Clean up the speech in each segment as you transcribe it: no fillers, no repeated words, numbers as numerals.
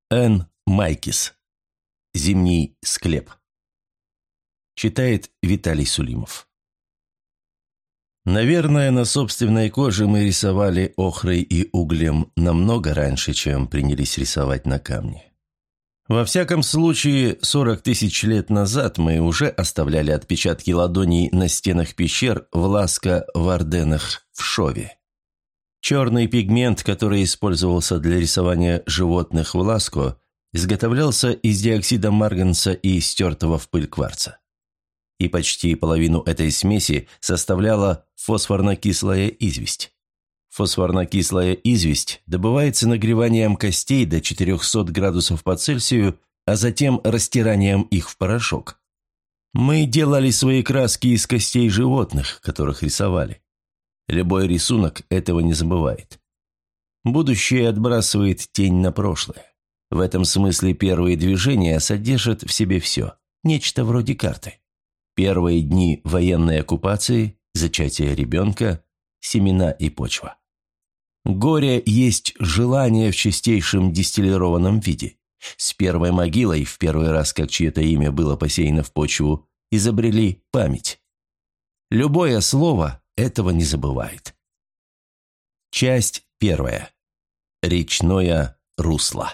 Н. Майкис. Зимний склеп. Читает Виталий Сулимов. Наверное, на собственной коже мы рисовали охрой и углем намного раньше, чем принялись рисовать на камне. Во всяком случае, 40 тысяч лет назад мы уже оставляли отпечатки ладоней на стенах пещер в Ласко, в Арденнах, в Шове. Черный пигмент, который использовался для рисования животных в Ласко, изготовлялся из диоксида марганца и стертого в пыль кварца. И почти половину этой смеси составляла фосфорно-кислая известь. Фосфорно-кислая известь добывается нагреванием костей до 400 градусов по Цельсию, а затем растиранием их в порошок. Мы делали свои краски из костей животных, которых рисовали. Любой рисунок этого не забывает. Будущее отбрасывает тень на прошлое. В этом смысле первые движения содержат в себе все, нечто вроде карты. Первые дни военной оккупации, зачатие ребенка, семена и почва. Горе есть желание в чистейшем дистиллированном виде. С первой могилой, в первый раз, как чье-то имя было посеяно в почву, изобрели память. Любое слово этого не забывает. Часть первая. Речное русло.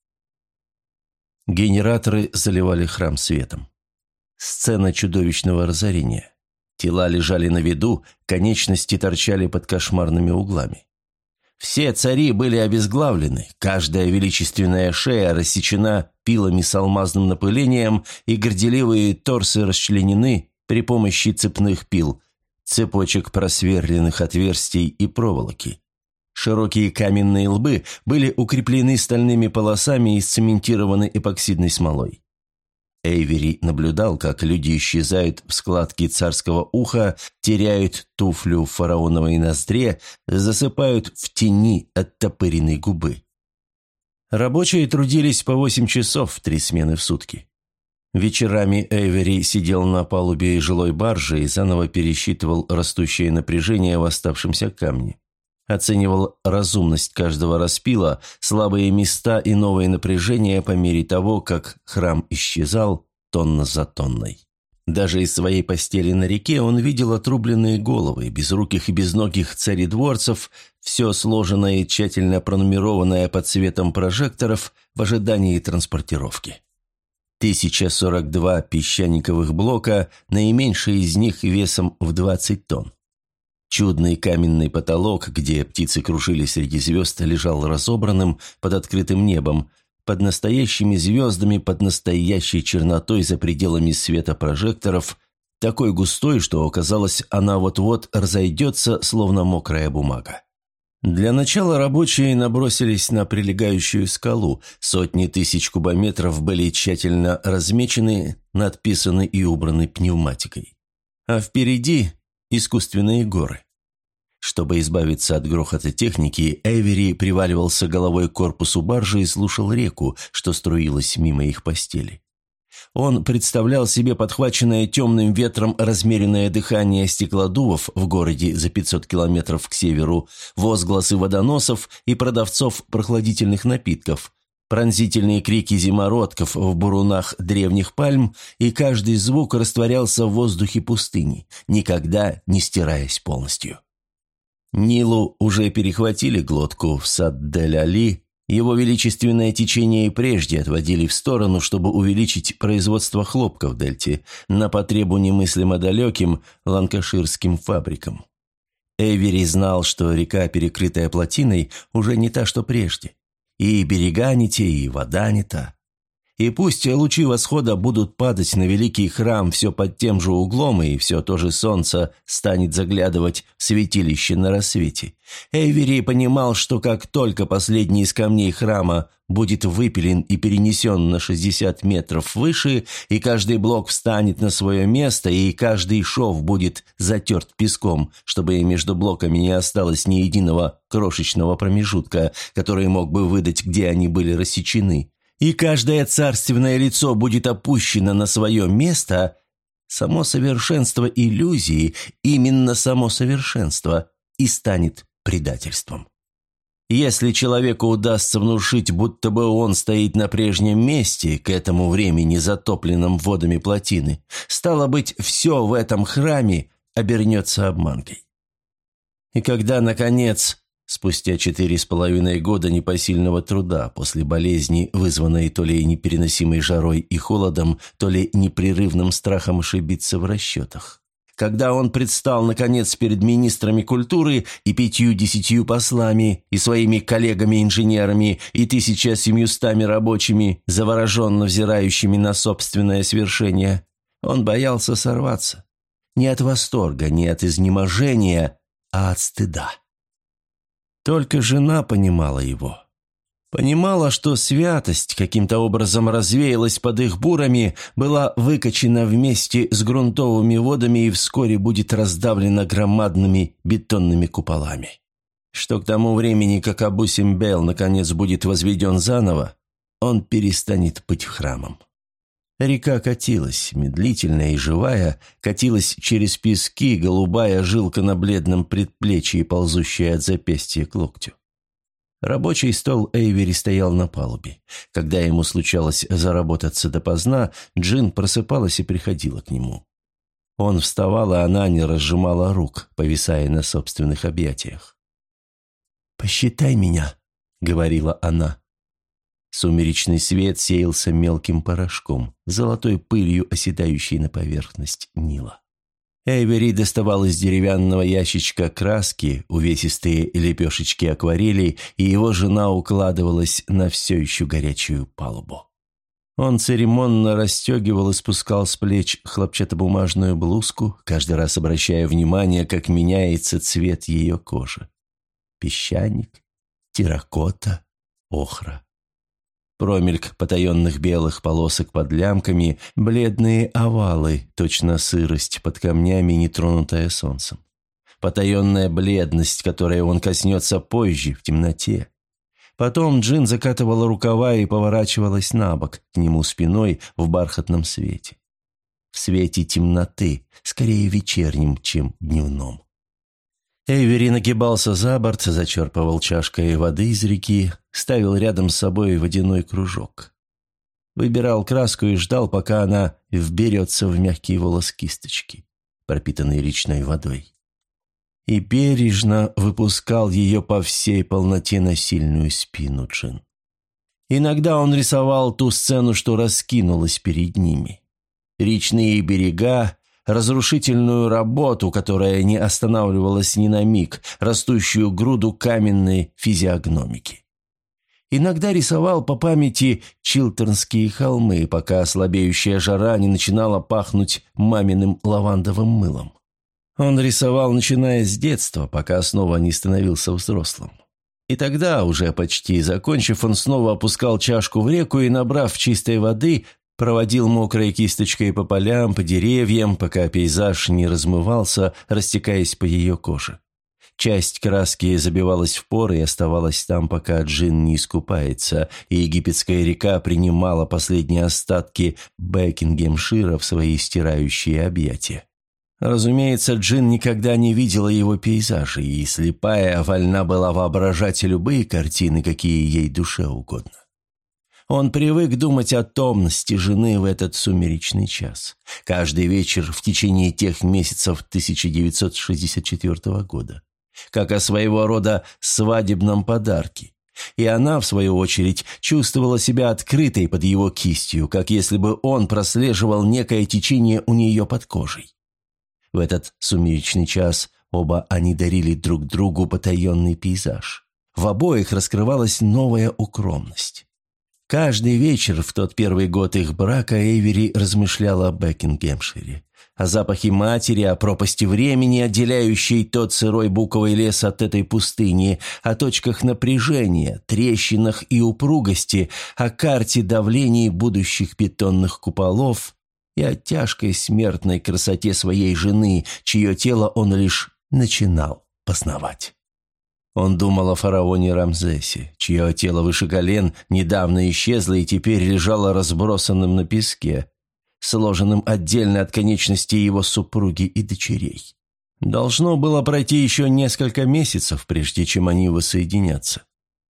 Генераторы заливали храм светом. Сцена чудовищного разорения. Тела лежали на виду, конечности торчали под кошмарными углами. Все цари были обезглавлены, каждая величественная шея рассечена пилами с алмазным напылением, и горделивые торсы расчленены при помощи цепных пил, цепочек просверленных отверстий и проволоки. Широкие каменные лбы были укреплены стальными полосами и сцементированы эпоксидной смолой. Эйвери наблюдал, как люди исчезают в складке царского уха, теряют туфлю в фараоновой ноздре, засыпают в тени оттопыренной губы. Рабочие трудились по 8 часов в 3 смены в сутки. Вечерами Эйвери сидел на палубе жилой баржи и заново пересчитывал растущее напряжение в оставшемся камне. Оценивал разумность каждого распила, слабые места и новые напряжения по мере того, как храм исчезал тонна за тонной. Даже из своей постели на реке он видел отрубленные головы, безруких и безногих царедворцев, все сложенное и тщательно пронумерованное под светом прожекторов в ожидании транспортировки. 1042 песчаниковых блока, наименьший из них весом в 20 тонн. Чудный каменный потолок, где птицы кружили среди звезд, лежал разобранным под открытым небом, под настоящими звездами, под настоящей чернотой за пределами света прожекторов, такой густой, что, казалось, она вот-вот разойдется, словно мокрая бумага. Для начала рабочие набросились на прилегающую скалу, сотни тысяч кубометров были тщательно размечены, надписаны и убраны пневматикой. А впереди искусственные горы. Чтобы избавиться от грохота техники, Эйвери приваливался головой к корпусу баржи и слушал реку, что струилась мимо их постели. Он представлял себе подхваченное темным ветром размеренное дыхание стеклодувов в городе за 500 километров к северу, возгласы водоносов и продавцов прохладительных напитков, пронзительные крики зимородков в бурунах древних пальм, и каждый звук растворялся в воздухе пустыни, никогда не стираясь полностью. Нилу уже перехватили глотку в Сад-дель-Али, его величественное течение и прежде отводили в сторону, чтобы увеличить производство хлопка в дельте на потребу немыслимо далеким ланкаширским фабрикам. Эйвери знал, что река, перекрытая плотиной, уже не та, что прежде. И берега не те, и вода не та. И пусть лучи восхода будут падать на великий храм все под тем же углом, и все то же солнце станет заглядывать в святилище на рассвете, Эйвери понимал, что как только последний из камней храма будет выпилен и перенесен на 60 метров выше, и каждый блок встанет на свое место, и каждый шов будет затерт песком, чтобы между блоками не осталось ни единого крошечного промежутка, который мог бы выдать, где они были рассечены, и каждое царственное лицо будет опущено на свое место, само совершенство иллюзии, именно само совершенство, и станет предательством. Если человеку удастся внушить, будто бы он стоит на прежнем месте, к этому времени затопленном водами плотины, стало быть, все в этом храме обернется обманкой. И когда, наконец, спустя 4,5 года непосильного труда, после болезни, вызванной то ли непереносимой жарой и холодом, то ли непрерывным страхом ошибиться в расчетах, когда он предстал, наконец, перед министрами культуры и 50 послами, и своими коллегами-инженерами, и 1700 рабочими, завороженно взирающими на собственное свершение, он боялся сорваться. Не от восторга, не от изнеможения, а от стыда. Только жена понимала его. Понимала, что святость каким-то образом развеялась под их бурами, была выкачена вместе с грунтовыми водами и вскоре будет раздавлена громадными бетонными куполами. Что к тому времени, как Абу-Симбел наконец будет возведен заново, он перестанет быть храмом. Река катилась, медлительная и живая, катилась через пески, голубая жилка на бледном предплечье, ползущая от запястья к локтю. Рабочий стол Эйвери стоял на палубе. Когда ему случалось заработаться допоздна, Джин просыпалась и приходила к нему. Он вставал, а она не разжимала рук, повисая на собственных объятиях. «Посчитай меня», — говорила она. Сумеречный свет сеялся мелким порошком, золотой пылью, оседающей на поверхность Нила. Эйвери доставал из деревянного ящичка краски, увесистые лепешечки акварели, и его жена укладывалась на все еще горячую палубу. Он церемонно расстегивал и спускал с плеч хлопчатобумажную блузку, каждый раз обращая внимание, как меняется цвет ее кожи. Песчаник, терракота, охра. Промельк потаенных белых полосок под лямками, бледные овалы, точно сырость под камнями, нетронутая солнцем. Потаенная бледность, которой он коснется позже, в темноте. Потом Джин закатывала рукава и поворачивалась на бок, к нему спиной в бархатном свете. В свете темноты, скорее вечернем, чем дневном. Эйвери нагибался за борт, зачерпывал чашкой воды из реки, ставил рядом с собой водяной кружок. Выбирал краску и ждал, пока она вберется в мягкий волос кисточки, пропитанный речной водой. И бережно выпускал ее по всей полноте на сильную спину Джин. Иногда он рисовал ту сцену, что раскинулась перед ними. Речные берега, разрушительную работу, которая не останавливалась ни на миг, растущую груду каменной физиогномики. Иногда рисовал по памяти Чилтернские холмы, пока слабеющая жара не начинала пахнуть маминым лавандовым мылом. Он рисовал, начиная с детства, пока снова не становился взрослым. И тогда, уже почти закончив, он снова опускал чашку в реку и, набрав чистой воды, проводил мокрой кисточкой по полям, по деревьям, пока пейзаж не размывался, растекаясь по ее коже. Часть краски забивалась в поры и оставалась там, пока Джин не искупается, и египетская река принимала последние остатки Бекингемшира в свои стирающие объятия. Разумеется, Джин никогда не видела его пейзажей, и слепая вольна была воображать любые картины, какие ей душе угодно. Он привык думать о томности жены в этот сумеречный час. Каждый вечер в течение тех месяцев 1964 года. Как о своего рода свадебном подарке. И она, в свою очередь, чувствовала себя открытой под его кистью, как если бы он прослеживал некое течение у нее под кожей. В этот сумеречный час оба они дарили друг другу потаенный пейзаж. В обоих раскрывалась новая укромность. Каждый вечер в тот первый год их брака Эйвери размышляла о Бекингемшире, о запахе матери, о пропасти времени, отделяющей тот сырой буковый лес от этой пустыни, о точках напряжения, трещинах и упругости, о карте давлений будущих бетонных куполов и о тяжкой смертной красоте своей жены, чье тело он лишь начинал познавать. Он думал о фараоне Рамзесе, чье тело выше колен недавно исчезло и теперь лежало разбросанным на песке, сложенным отдельно от конечностей его супруги и дочерей. Должно было пройти еще несколько месяцев, прежде чем они воссоединятся.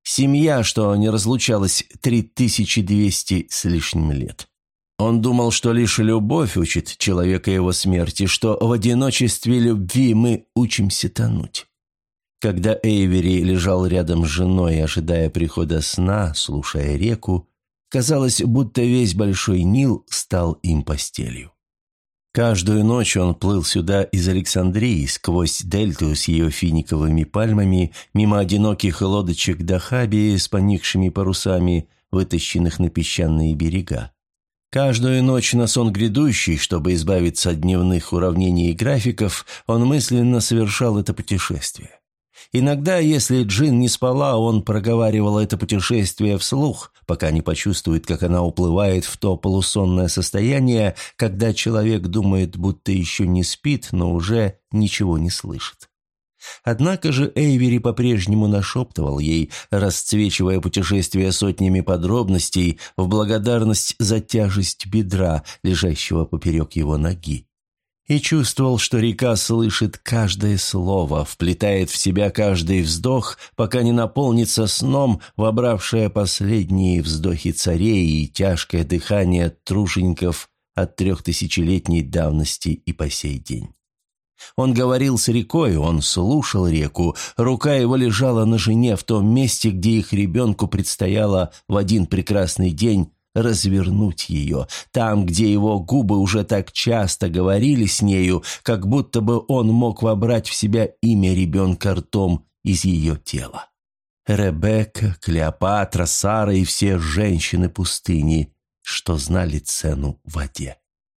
Семья, что не разлучалась 3200 с лишним лет. Он думал, что лишь любовь учит человека его смерти, что в одиночестве любви мы учимся тонуть. Когда Эйвери лежал рядом с женой, ожидая прихода сна, слушая реку, казалось, будто весь Большой Нил стал им постелью. Каждую ночь он плыл сюда из Александрии, сквозь дельту с ее финиковыми пальмами, мимо одиноких лодочек Дахаби с поникшими парусами, вытащенных на песчаные берега. Каждую ночь на сон грядущий, чтобы избавиться от дневных уравнений и графиков, он мысленно совершал это путешествие. Иногда, если Джин не спала, он проговаривал это путешествие вслух, пока не почувствует, как она уплывает в то полусонное состояние, когда человек думает, будто еще не спит, но уже ничего не слышит. Однако же Эйвери по-прежнему нашептывал ей, расцвечивая путешествие сотнями подробностей в благодарность за тяжесть бедра, лежащего поперек его ноги. И чувствовал, что река слышит каждое слово, вплетает в себя каждый вздох, пока не наполнится сном, вобравшая последние вздохи царей и тяжкое дыхание тружеников от 3000-летней давности и по сей день. Он говорил с рекой, он слушал реку, рука его лежала на жене в том месте, где их ребенку предстояло в один прекрасный день развернуть ее, там, где его губы уже так часто говорили с нею, как будто бы он мог вобрать в себя имя ребенка ртом из ее тела. Ребекка, Клеопатра, Сара и все женщины пустыни, что знали цену воде.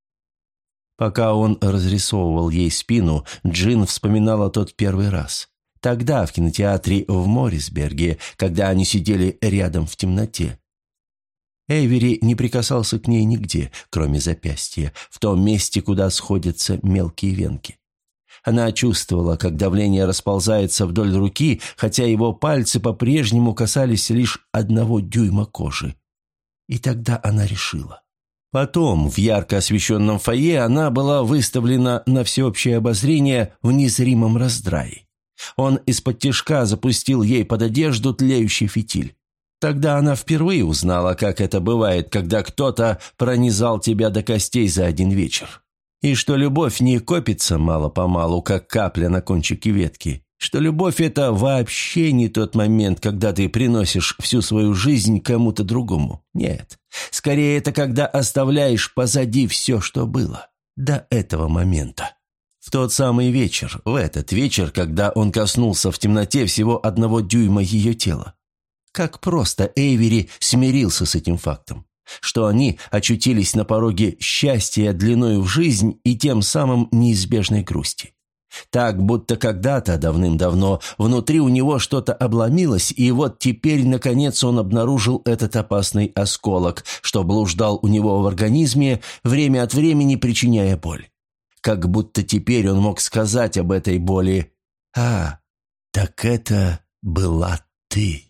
Пока он разрисовывал ей спину, Джин вспоминала тот первый раз. Тогда, в кинотеатре в Моррисберге, когда они сидели рядом в темноте. Эйвери не прикасался к ней нигде, кроме запястья, в том месте, куда сходятся мелкие венки. Она чувствовала, как давление расползается вдоль руки, хотя его пальцы по-прежнему касались лишь 1 дюйма кожи. И тогда она решила. Потом, в ярко освещенном фойе, она была выставлена на всеобщее обозрение в незримом раздрае. Он из-под тишка запустил ей под одежду тлеющий фитиль. Тогда она впервые узнала, как это бывает, когда кто-то пронизал тебя до костей за один вечер. И что любовь не копится мало-помалу, как капля на кончике ветки. Что любовь – это вообще не тот момент, когда ты приносишь всю свою жизнь кому-то другому. Нет. Скорее, это когда оставляешь позади все, что было. До этого момента. В тот самый вечер, в этот вечер, когда он коснулся в темноте всего 1 дюйма ее тела. Как просто Эйвери смирился с этим фактом, что они очутились на пороге счастья длиною в жизнь и тем самым неизбежной грусти. Так, будто когда-то, давным-давно, внутри у него что-то обломилось, и вот теперь, наконец, он обнаружил этот опасный осколок, что блуждал у него в организме, время от времени причиняя боль. Как будто теперь он мог сказать об этой боли: «А, так это была ты».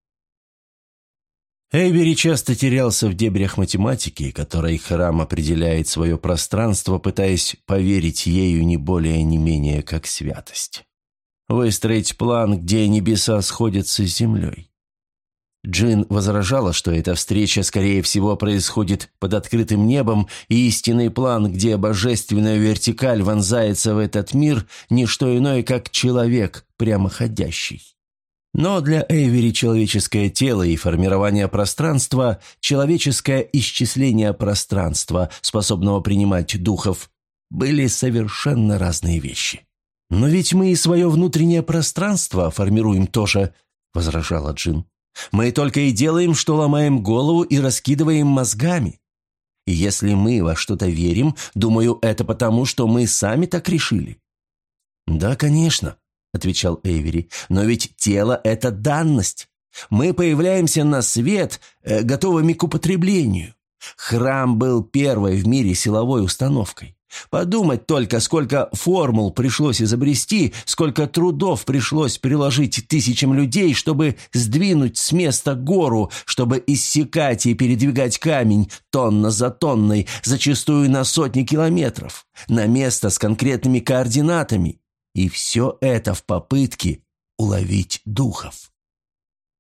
Эйвери часто терялся в дебрях математики, которой храм определяет свое пространство, пытаясь поверить ею не более не менее как святость. Выстроить план, где небеса сходятся с землей. Джин возражала, что эта встреча, скорее всего, происходит под открытым небом, и истинный план, где божественная вертикаль вонзается в этот мир, не что иное, как человек, прямоходящий. Но для Эйвери человеческое тело и формирование пространства, человеческое исчисление пространства, способного принимать духов, были совершенно разные вещи. «Но ведь мы и свое внутреннее пространство формируем тоже», — возражала Джин. «Мы только и делаем, что ломаем голову и раскидываем мозгами. И если мы во что-то верим, думаю, это потому, что мы сами так решили». «Да, конечно», — отвечал Эйвери, — «но ведь тело – это данность. Мы появляемся на свет, готовыми к употреблению. Храм был первой в мире силовой установкой. Подумать только, сколько формул пришлось изобрести, сколько трудов пришлось приложить тысячам людей, чтобы сдвинуть с места гору, чтобы иссекать и передвигать камень тонна за тонной, зачастую на сотни километров, на место с конкретными координатами. И все это в попытке уловить духов.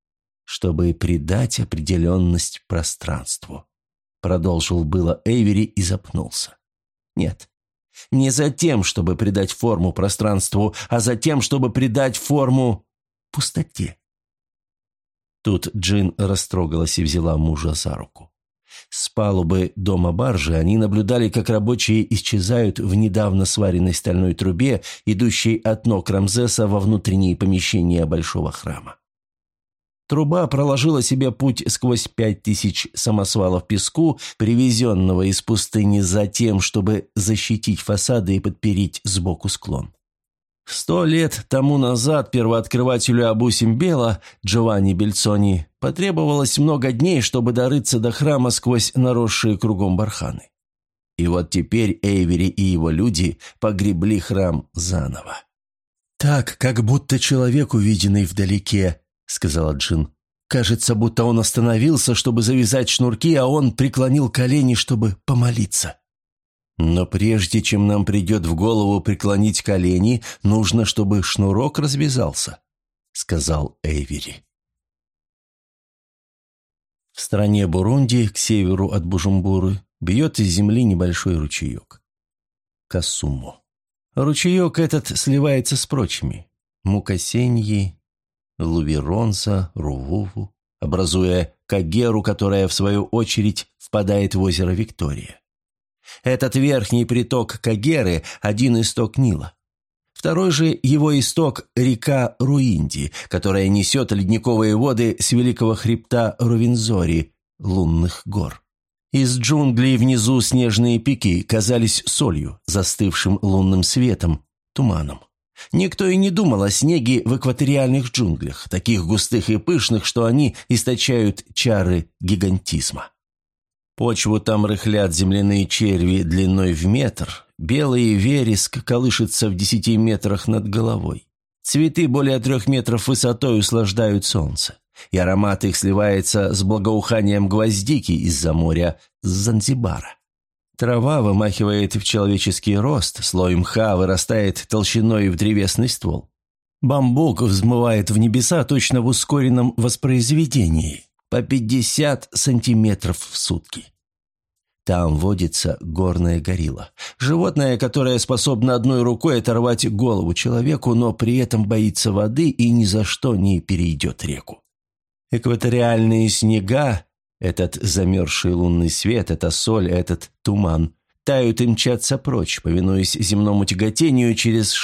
чтобы придать определенность пространству. Продолжил было Эйвери и запнулся. Нет, не за тем, чтобы придать форму пространству, а за тем, чтобы придать форму пустоте. Тут Джин растрогалась и взяла мужа за руку. С палубы дома баржи они наблюдали, как рабочие исчезают в недавно сваренной стальной трубе, идущей от ног Рамзеса во внутренние помещения большого храма. Труба проложила себе путь сквозь 5000 самосвалов песку, привезенного из пустыни за тем, чтобы защитить фасады и подпереть сбоку склон. 100 лет тому назад первооткрывателю Абу-Симбела, Джованни Бельцони, потребовалось много дней, чтобы дорыться до храма сквозь наросшие кругом барханы. И вот теперь Эйвери и его люди погребли храм заново. «Так, как будто человек, увиденный вдалеке», — сказала Джин. «Кажется, будто он остановился, чтобы завязать шнурки, а он преклонил колени, чтобы помолиться». «Но прежде чем нам придет в голову преклонить колени, нужно, чтобы шнурок развязался», — сказал Эйвери. В стране Бурунди, к северу от Бужумбуры, бьет из земли небольшой ручеек. Касуму. Ручеек этот сливается с прочими – Мукасеньи, Лувиронса, Рувуву, образуя Кагеру, которая, в свою очередь, впадает в озеро Виктория. Этот верхний приток Кагеры – один исток Нила. Второй же его исток – река Руинди, которая несет ледниковые воды с великого хребта Рувензори, лунных гор. Из джунглей внизу снежные пики казались солью, застывшим лунным светом, туманом. Никто и не думал о снеге в экваториальных джунглях, таких густых и пышных, что они источают чары гигантизма. Почву там рыхлят земляные черви длиной в метр, белый вереск колышется в 10 метрах над головой. Цветы более 3 метров высотой услаждают солнце, и аромат их сливается с благоуханием гвоздики из-за моря, с Занзибара. Трава вымахивает в человеческий рост, слой мха вырастает толщиной в древесный ствол. Бамбук взмывает в небеса точно в ускоренном воспроизведении, по 50 сантиметров в сутки. Там водится горная горилла, животное, которое способно одной рукой оторвать голову человеку, но при этом боится воды и ни за что не перейдет реку. Экваториальные снега, этот замерзший лунный свет, эта соль, этот туман, тают и мчатся прочь, повинуясь земному тяготению через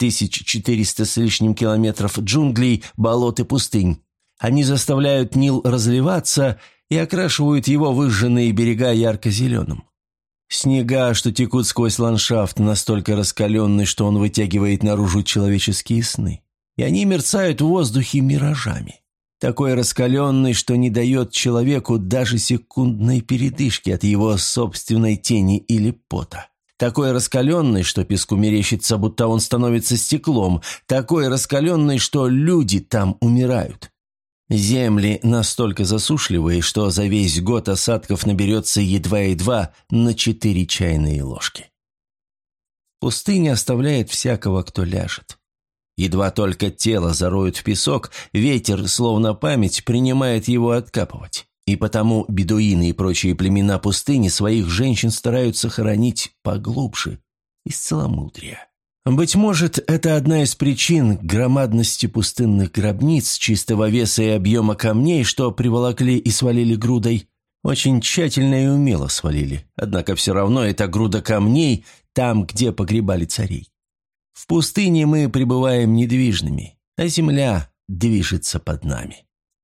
6400 с лишним километров джунглей, болот и пустынь. Они заставляют Нил разливаться и окрашивают его выжженные берега ярко-зеленым. Снега, что текут сквозь ландшафт, настолько раскаленный, что он вытягивает наружу человеческие сны. И они мерцают в воздухе миражами. Такой раскаленный, что не дает человеку даже секундной передышки от его собственной тени или пота. Такой раскаленный, что песку мерещится, будто он становится стеклом. Такой раскаленный, что люди там умирают. Земли настолько засушливые, что за весь год осадков наберется едва-едва на 4 чайные ложки. Пустыня оставляет всякого, кто ляжет. Едва только тело зароют в песок, ветер, словно память, принимает его откапывать. И потому бедуины и прочие племена пустыни своих женщин стараются хоронить поглубже, из целомудрия. Быть может, это одна из причин громадности пустынных гробниц, чистого веса и объема камней, что приволокли и свалили грудой. Очень тщательно и умело свалили, однако все равно это груда камней там, где погребали царей. В пустыне мы пребываем недвижными, а земля движется под нами.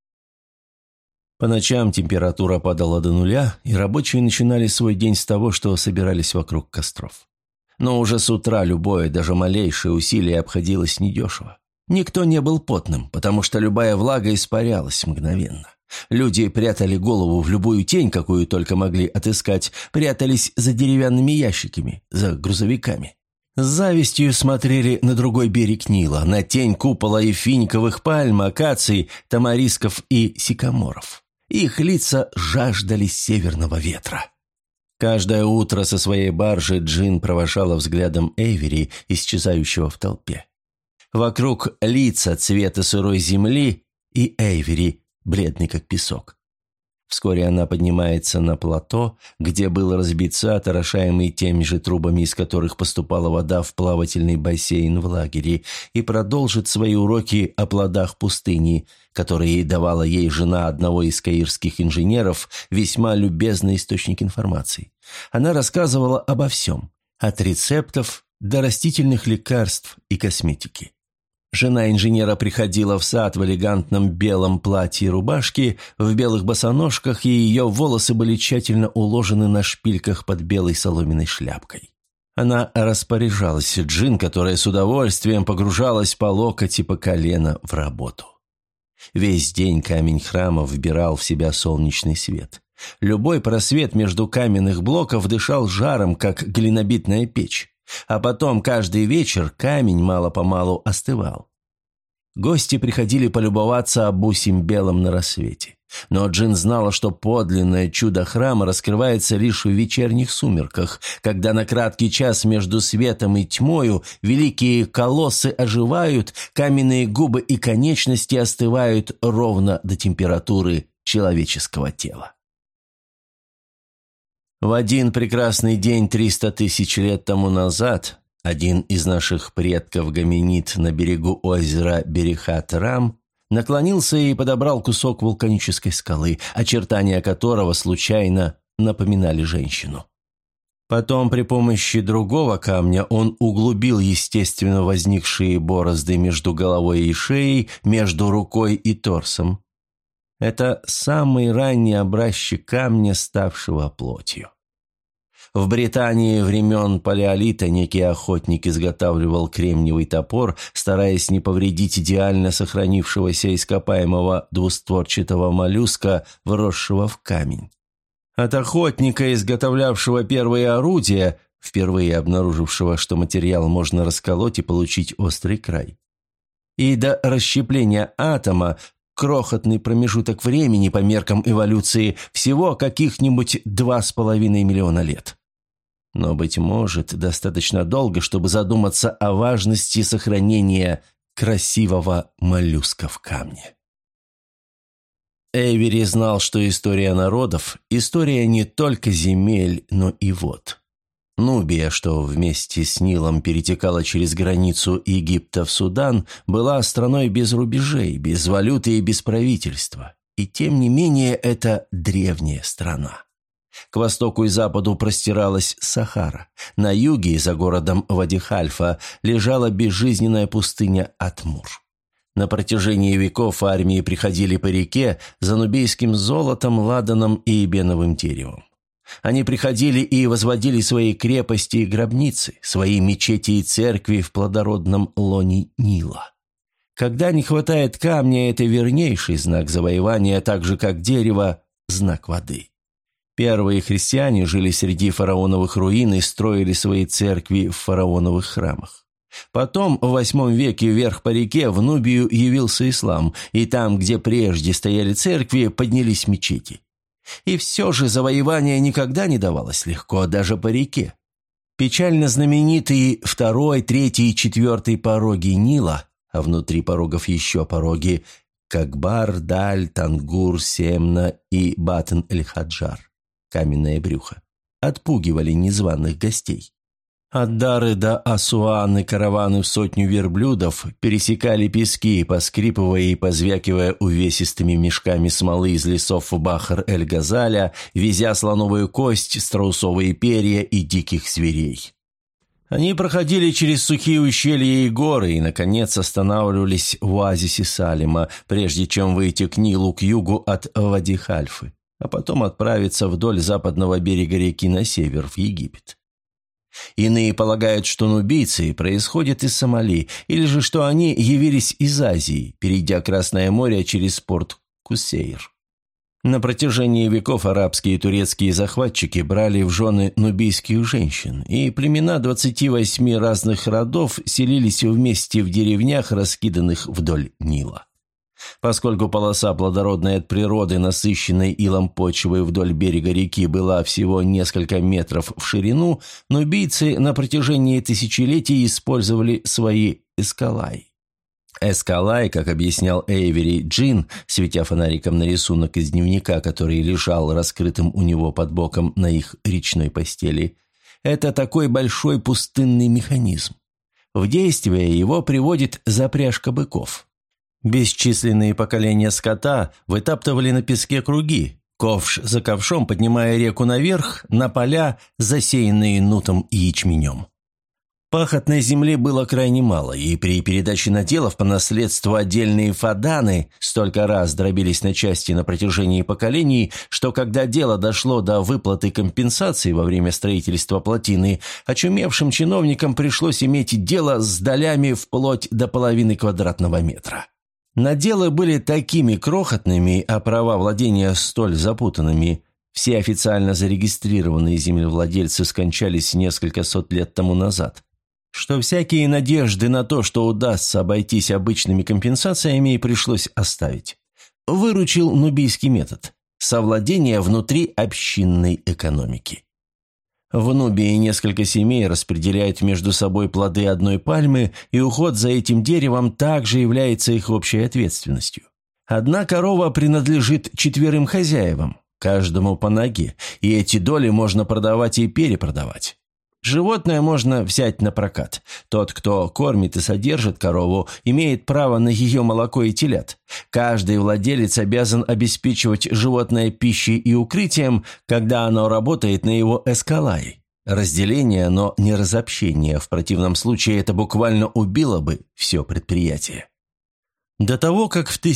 По ночам температура падала до 0, и рабочие начинали свой день с того, что собирались вокруг костров. Но уже с утра любое, даже малейшее усилие обходилось недешево. Никто не был потным, потому что любая влага испарялась мгновенно. Люди прятали голову в любую тень, какую только могли отыскать, прятались за деревянными ящиками, за грузовиками. С завистью смотрели на другой берег Нила, на тень купола и финиковых пальм, акаций, тамарисков и сикаморов. Их лица жаждали северного ветра. Каждое утро со своей баржи Джин провожала взглядом Эйвери, исчезающего в толпе. Вокруг лица цвета сырой земли, и Эйвери бледный как песок. Вскоре она поднимается на плато, где был разбит сад, орошаемый теми же трубами, из которых поступала вода в плавательный бассейн в лагере, и продолжит свои уроки о плодах пустыни, которые давала ей жена одного из каирских инженеров, весьма любезный источник информации. Она рассказывала обо всем, от рецептов до растительных лекарств и косметики. Жена инженера приходила в сад в элегантном белом платье и рубашке, в белых босоножках, и ее волосы были тщательно уложены на шпильках под белой соломенной шляпкой. Она распоряжалась Джин, которая с удовольствием погружалась по локоть и по колено в работу. Весь день камень храма вбирал в себя солнечный свет. Любой просвет между каменных блоков дышал жаром, как глинобитная печь. А потом каждый вечер камень мало-помалу остывал. Гости приходили полюбоваться Абу Симбелом на рассвете. Но Джин знала, что подлинное чудо храма раскрывается лишь в вечерних сумерках, когда на краткий час между светом и тьмою великие колоссы оживают, каменные губы и конечности остывают ровно до температуры человеческого тела. В один прекрасный день 300 тысяч лет тому назад один из наших предков гоминид на берегу озера Берихат-Рам наклонился и подобрал кусок вулканической скалы, очертания которого случайно напоминали женщину. Потом при помощи другого камня он углубил естественно возникшие борозды между головой и шеей, между рукой и торсом. Это самый ранний образчик камня, ставшего плотью. В Британии времен палеолита некий охотник изготавливал кремниевый топор, стараясь не повредить идеально сохранившегося ископаемого двустворчатого моллюска, вросшего в камень. От охотника, изготовлявшего первые орудия, впервые обнаружившего, что материал можно расколоть и получить острый край, и до расщепления атома, крохотный промежуток времени по меркам эволюции всего каких-нибудь 2,5 миллиона лет. Но, быть может, достаточно долго, чтобы задуматься о важности сохранения красивого моллюска в камне. Эйвери знал, что история народов – история не только земель, но и вод. Нубия, что вместе с Нилом перетекала через границу Египта в Судан, была страной без рубежей, без валюты и без правительства. И тем не менее, это древняя страна. К востоку и западу простиралась Сахара. На юге, за городом Вади-Хальфа, лежала безжизненная пустыня Атмур. На протяжении веков армии приходили по реке за нубийским золотом, ладаном и эбеновым деревом. Они приходили и возводили свои крепости и гробницы, свои мечети и церкви в плодородном лоне Нила. Когда не хватает камня, это вернейший знак завоевания, так же как дерево – знак воды. Первые христиане жили среди фараоновых руин и строили свои церкви в фараоновых храмах. Потом, в VIII веке, вверх по реке в Нубию явился ислам, и там, где прежде стояли церкви, поднялись мечети. И все же завоевание никогда не давалось легко, даже по реке. Печально знаменитые 2, 3 и 4 пороги Нила, а внутри порогов еще пороги Какбар, Даль, Тангур, Семна и Батн-эль-Хаджар, каменное брюхо, отпугивали незваных гостей. От Дары до Асуаны караваны в 100 верблюдов пересекали пески, поскрипывая и позвякивая увесистыми мешками смолы из лесов Бахр-эль-Газаля, везя слоновую кость, страусовые перья и диких зверей. Они проходили через сухие ущелья и горы и, наконец, останавливались в оазисе Салима, прежде чем выйти к Нилу к югу от Вади-Хальфы, а потом отправиться вдоль западного берега реки на север, в Египет. Иные полагают, что нубийцы происходят из Сомали, или же что они явились из Азии, перейдя Красное море через порт Кусейр. На протяжении веков арабские и турецкие захватчики брали в жены нубийских женщин, и племена 28 разных родов селились вместе в деревнях, раскиданных вдоль Нила. Поскольку полоса плодородной от природы, насыщенной илом почвы вдоль берега реки, была всего несколько метров в ширину, нубийцы на протяжении тысячелетий использовали свои эскалаи. Эскалай, как объяснял Эйвери Джин, светя фонариком на рисунок из дневника, который лежал раскрытым у него под боком на их речной постели, это такой большой пустынный механизм. В действие его приводит запряжка быков. Бесчисленные поколения скота вытаптывали на песке круги, ковш за ковшом поднимая реку наверх, на поля, засеянные нутом и ячменем. Пахотной земли было крайне мало, и при передаче наделов по наследству отдельные фаданы столько раз дробились на части на протяжении поколений, что когда дело дошло до выплаты компенсации во время строительства плотины, очумевшим чиновникам пришлось иметь дело с долями вплоть до половины квадратного метра. Наделы были такими крохотными, а права владения столь запутанными. Все официально зарегистрированные землевладельцы скончались несколько сот лет тому назад, что всякие надежды на то, что удастся обойтись обычными компенсациями, пришлось оставить. Выручил нубийский метод – совладение внутри общинной экономики. В Нубии несколько семей распределяют между собой плоды одной пальмы, и уход за этим деревом также является их общей ответственностью. Одна корова принадлежит 4 хозяевам, каждому по ноге, и эти доли можно продавать и перепродавать. Животное можно взять на прокат. Тот, кто кормит и содержит корову, имеет право на ее молоко и телят. Каждый владелец обязан обеспечивать животное пищей и укрытием, когда оно работает на его эскалае. Разделение, но не разобщение, в противном случае это буквально убило бы все предприятие. До того, как в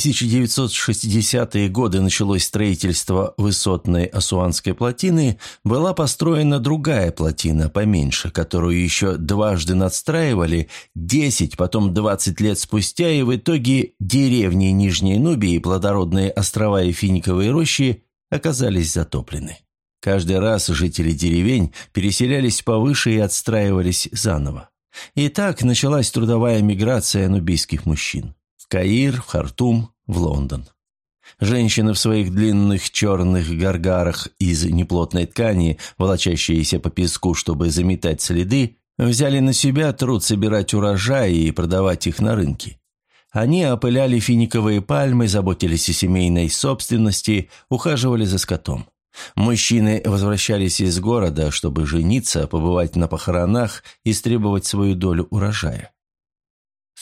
1960-е годы началось строительство высотной Асуанской плотины, была построена другая плотина поменьше, которую еще дважды надстраивали, 10, потом 20 лет спустя, и в итоге деревни Нижней Нубии, плодородные острова и финиковые рощи оказались затоплены. Каждый раз жители деревень переселялись повыше и отстраивались заново. И так началась трудовая миграция нубийских мужчин. Каир, в Хартум, в Лондон. Женщины в своих длинных черных гаргарах из неплотной ткани, волочащиеся по песку, чтобы заметать следы, взяли на себя труд собирать урожаи и продавать их на рынке. Они опыляли финиковые пальмы, заботились о семейной собственности, ухаживали за скотом. Мужчины возвращались из города, чтобы жениться, побывать на похоронах и истребовать свою долю урожая. В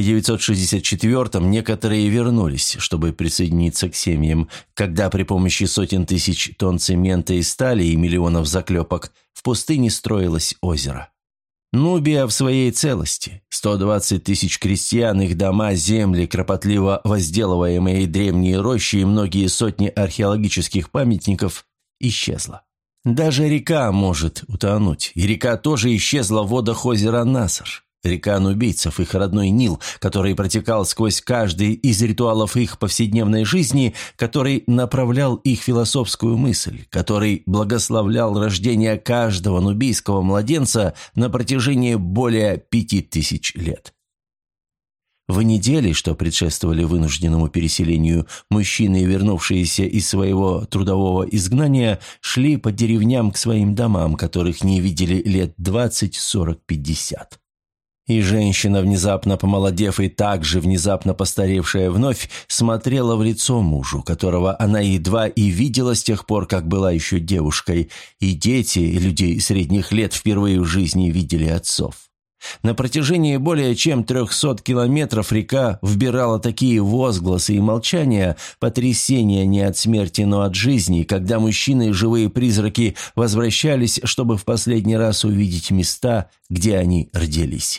1964-м некоторые вернулись, чтобы присоединиться к семьям, когда при помощи сотен тысяч тонн цемента и стали и миллионов заклепок в пустыне строилось озеро. Нубия в своей целости, 120 тысяч крестьян, их дома, земли, кропотливо возделываемые древние рощи и многие сотни археологических памятников исчезла. Даже река может утонуть, и река тоже исчезла в водах озера Наср. Река нубийцев, их родной Нил, который протекал сквозь каждый из ритуалов их повседневной жизни, который направлял их философскую мысль, который благословлял рождение каждого нубийского младенца на протяжении более 5000 лет. В недели, что предшествовали вынужденному переселению, мужчины, вернувшиеся из своего трудового изгнания, шли по деревням к своим домам, которых не видели лет 20, 40, 50. И женщина, внезапно помолодев и также внезапно постаревшая вновь, смотрела в лицо мужу, которого она едва и видела с тех пор, как была еще девушкой, и дети, людей средних лет, впервые в жизни видели отцов. На протяжении более чем 300 километров река вбирала такие возгласы и молчания, потрясения не от смерти, но от жизни, когда мужчины и живые призраки возвращались, чтобы в последний раз увидеть места, где они родились.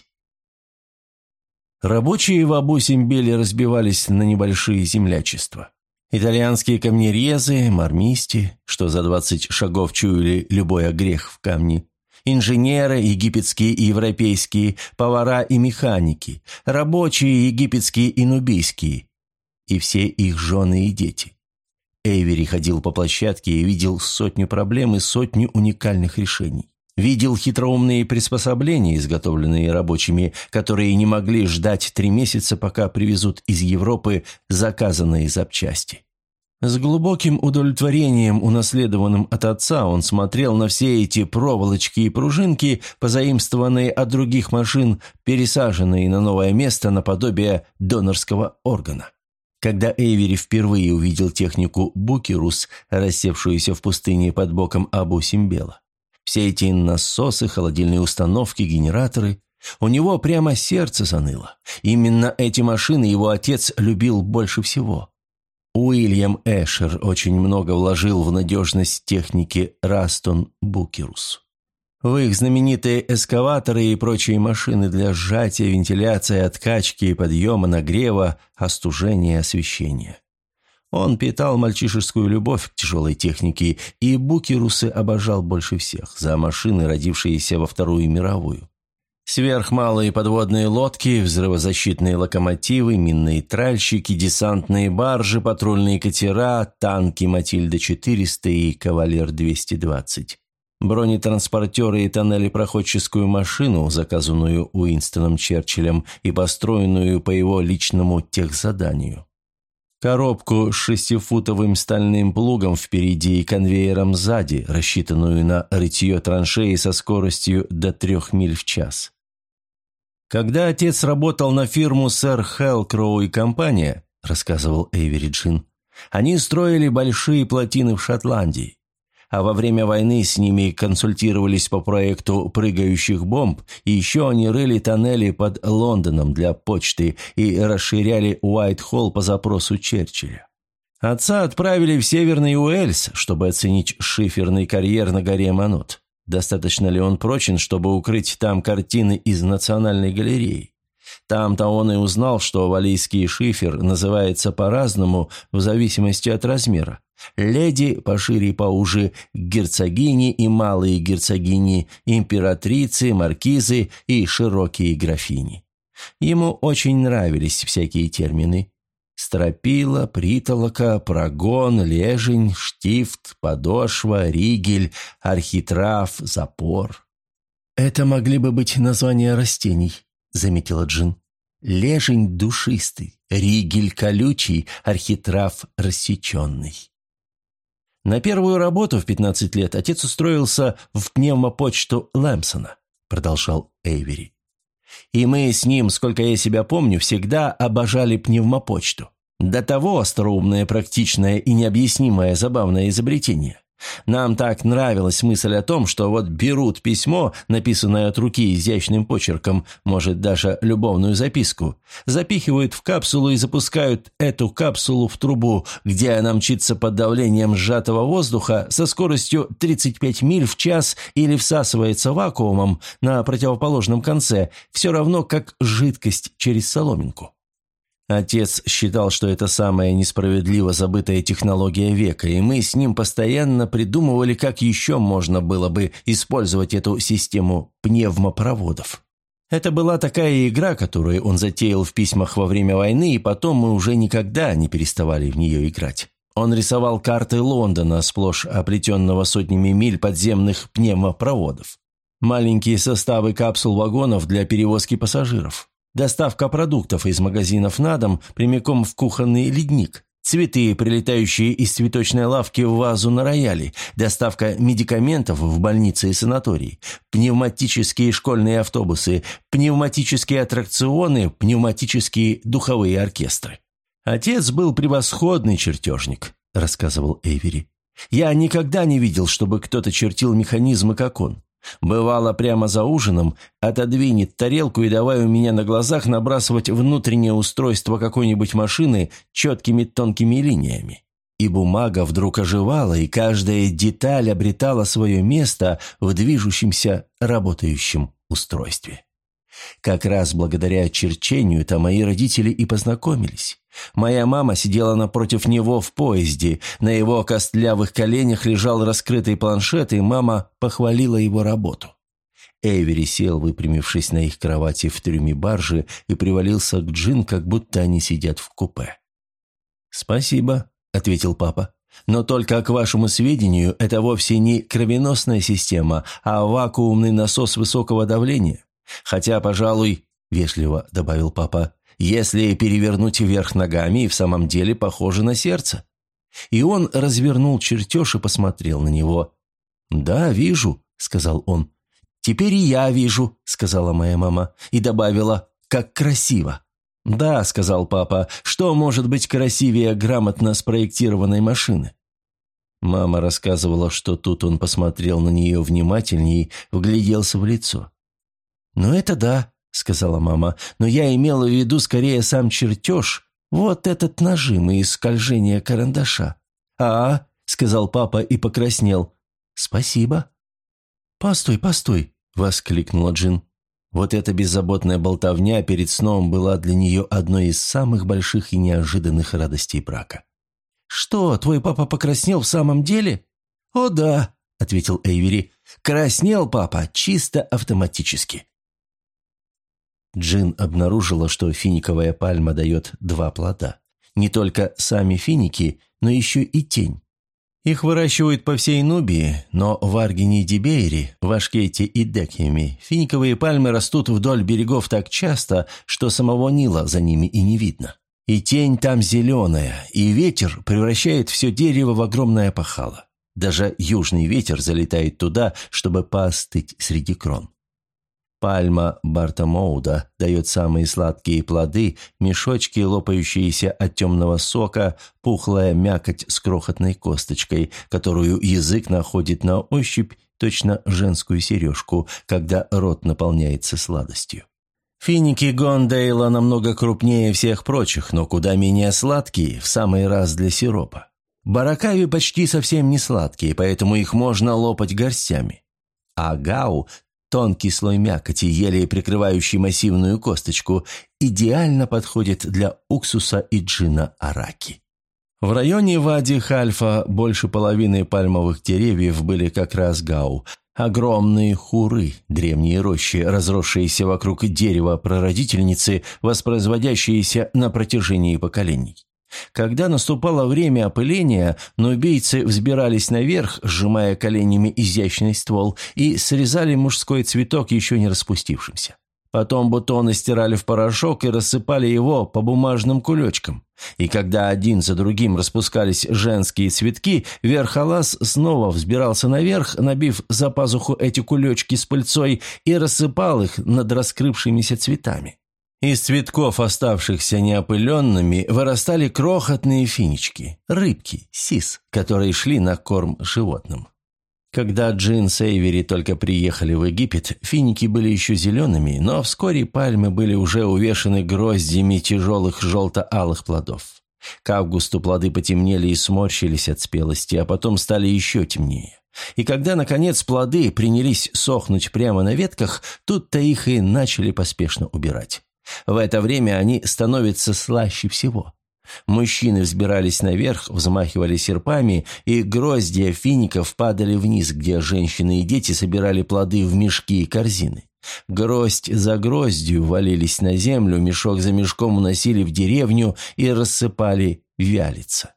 Рабочие в Абу-Симбеле разбивались на небольшие землячества. Итальянские камнерезы, мармисти, что за 20 шагов чуяли любой огрех в камне, инженеры, египетские и европейские, повара и механики, рабочие египетские и нубийские, и все их жены и дети. Эйвери ходил по площадке и видел сотню проблем и сотню уникальных решений. Видел хитроумные приспособления, изготовленные рабочими, которые не могли ждать 3 месяца, пока привезут из Европы заказанные запчасти. С глубоким удовлетворением, унаследованным от отца, он смотрел на все эти проволочки и пружинки, позаимствованные от других машин, пересаженные на новое место наподобие донорского органа. Когда Эйвери впервые увидел технику Букерус, рассевшуюся в пустыне под боком Абу-Симбела, все эти насосы, холодильные установки, генераторы, у него прямо сердце заныло. Именно эти машины его отец любил больше всего. Уильям Эшер очень много вложил в надежность техники Растон Букерус. В их знаменитые эскаваторы и прочие машины для сжатия, вентиляции, откачки, подъема, нагрева, остужения, освещения. Он питал мальчишескую любовь к тяжелой технике, и Букерусы обожал больше всех за машины, родившиеся во Вторую мировую. Сверхмалые подводные лодки, взрывозащитные локомотивы, минные тральщики, десантные баржи, патрульные катера, танки «Матильда-400» и «Кавалер-220». Бронетранспортеры и тоннелепроходческую машину, заказанную Уинстоном Черчиллем и построенную по его личному техзаданию. Коробку с 6-футовым стальным плугом впереди и конвейером сзади, рассчитанную на рытье траншеи со скоростью до 3 миль в час. «Когда отец работал на фирму «Сэр Хелкроу и компания», — рассказывал Эйвери Джин, они строили большие плотины в Шотландии, а во время войны с ними консультировались по проекту прыгающих бомб, и еще они рыли тоннели под Лондоном для почты и расширяли Уайт-Холл по запросу Черчилля. Отца отправили в Северный Уэльс, чтобы оценить шиферный карьер на горе Манот. Достаточно ли он прочен, чтобы укрыть там картины из Национальной галереи? Там-то он и узнал, что валлийский шифер называется по-разному в зависимости от размера. Леди пошире и поуже, герцогини и малые герцогини, императрицы, маркизы и широкие графини. Ему очень нравились всякие термины. Стропила, притолока, прогон, лежень, штифт, подошва, ригель, архитрав, запор. «Это могли бы быть названия растений», — заметила Джин. «Лежень душистый, ригель колючий, архитрав рассеченный». На первую работу в 15 лет отец устроился в пневмопочту Лэмпсона, продолжал Эйвери. И мы с ним, сколько я себя помню, всегда обожали пневмопочту. До того остроумное, практичное и необъяснимое забавное изобретение. Нам так нравилась мысль о том, что вот берут письмо, написанное от руки изящным почерком, может, даже любовную записку, запихивают в капсулу и запускают эту капсулу в трубу, где она мчится под давлением сжатого воздуха со скоростью 35 миль в час или всасывается вакуумом на противоположном конце, все равно как жидкость через соломинку. Отец считал, что это самая несправедливо забытая технология века, и мы с ним постоянно придумывали, как еще можно было бы использовать эту систему пневмопроводов. Это была такая игра, которую он затеял в письмах во время войны, и потом мы уже никогда не переставали в нее играть. Он рисовал карты Лондона, сплошь оплетенного сотнями миль подземных пневмопроводов. Маленькие составы капсул-вагонов для перевозки пассажиров. Доставка продуктов из магазинов на дом прямиком в кухонный ледник. Цветы, прилетающие из цветочной лавки в вазу на рояле. Доставка медикаментов в больницы и санатории. Пневматические школьные автобусы. Пневматические аттракционы. Пневматические духовые оркестры. «Отец был превосходный чертежник», — рассказывал Эйвери. «Я никогда не видел, чтобы кто-то чертил механизмы, как он. Бывало, прямо за ужином отодвинет тарелку и давай у меня на глазах набрасывать внутреннее устройство какой-нибудь машины четкими тонкими линиями. И бумага вдруг оживала, и каждая деталь обретала свое место в движущемся работающем устройстве. Как раз благодаря черчению-то мои родители и познакомились. Моя мама сидела напротив него в поезде, на его костлявых коленях лежал раскрытый планшет, и мама похвалила его работу. Эйвери сел, выпрямившись на их кровати в трюме баржи, и привалился к Джин, как будто они сидят в купе. «Спасибо», — ответил папа. «Но только, к вашему сведению, это вовсе не кровеносная система, а вакуумный насос высокого давления. Хотя, пожалуй, — вежливо добавил папа, — если перевернуть вверх ногами, и в самом деле похоже на сердце. И он развернул чертеж и посмотрел на него. «Да, вижу», — сказал он. «Теперь и я вижу», — сказала моя мама, и добавила: «как красиво». «Да», — сказал папа, — «что может быть красивее грамотно спроектированной машины?» Мама рассказывала, что тут он посмотрел на нее внимательней, вгляделся в лицо. «Ну это да», — сказала мама, — «но я имела в виду скорее сам чертеж, вот этот нажим и скольжение карандаша». «А», — сказал папа и покраснел. «Спасибо». «Постой, постой», — воскликнула Джин. Вот эта беззаботная болтовня перед сном была для нее одной из самых больших и неожиданных радостей брака. «Что, твой папа покраснел в самом деле?» «О да», — ответил Эйвери. «Краснел папа чисто автоматически». Джин обнаружила, что финиковая пальма дает 2 плода. Не только сами финики, но еще и тень. Их выращивают по всей Нубии, но в Аргине-ди-Бейри, в Ашкете и Декьями финиковые пальмы растут вдоль берегов так часто, что самого Нила за ними и не видно. И тень там зеленая, и ветер превращает все дерево в огромное опахало. Даже южный ветер залетает туда, чтобы поостыть среди крон. Пальма Бартамоуда дает самые сладкие плоды, мешочки, лопающиеся от темного сока, пухлая мякоть с крохотной косточкой, которую язык находит на ощупь, точно женскую сережку, когда рот наполняется сладостью. Финики Гондейла намного крупнее всех прочих, но куда менее сладкие, в самый раз для сиропа. Баракави почти совсем не сладкие, поэтому их можно лопать горстями. А гау – тонкий слой мякоти, еле прикрывающий массивную косточку, идеально подходит для уксуса и джина араки. В районе Вади-Хальфа больше половины пальмовых деревьев были как раз гау. Огромные хуры, древние рощи, разросшиеся вокруг дерева прародительницы, воспроизводящиеся на протяжении поколений. Когда наступало время опыления, нубийцы взбирались наверх, сжимая коленями изящный ствол, и срезали мужской цветок, еще не распустившимся. Потом бутоны стирали в порошок и рассыпали его по бумажным кулечкам. И когда один за другим распускались женские цветки, верхолаз снова взбирался наверх, набив за пазуху эти кулечки с пыльцой, и рассыпал их над раскрывшимися цветами. Из цветков, оставшихся неопыленными, вырастали крохотные финички, рыбки, сис, которые шли на корм животным. Когда Джин с Эйвери только приехали в Египет, финики были еще зелеными, но вскоре пальмы были уже увешаны гроздьями тяжелых желто-алых плодов. К августу плоды потемнели и сморщились от спелости, а потом стали еще темнее. И когда, наконец, плоды принялись сохнуть прямо на ветках, тут-то их и начали поспешно убирать. В это время они становятся слаще всего. Мужчины взбирались наверх, взмахивали серпами, и гроздья фиников падали вниз, где женщины и дети собирали плоды в мешки и корзины. Гроздь за гроздью валились на землю, мешок за мешком уносили в деревню и рассыпали вялиться.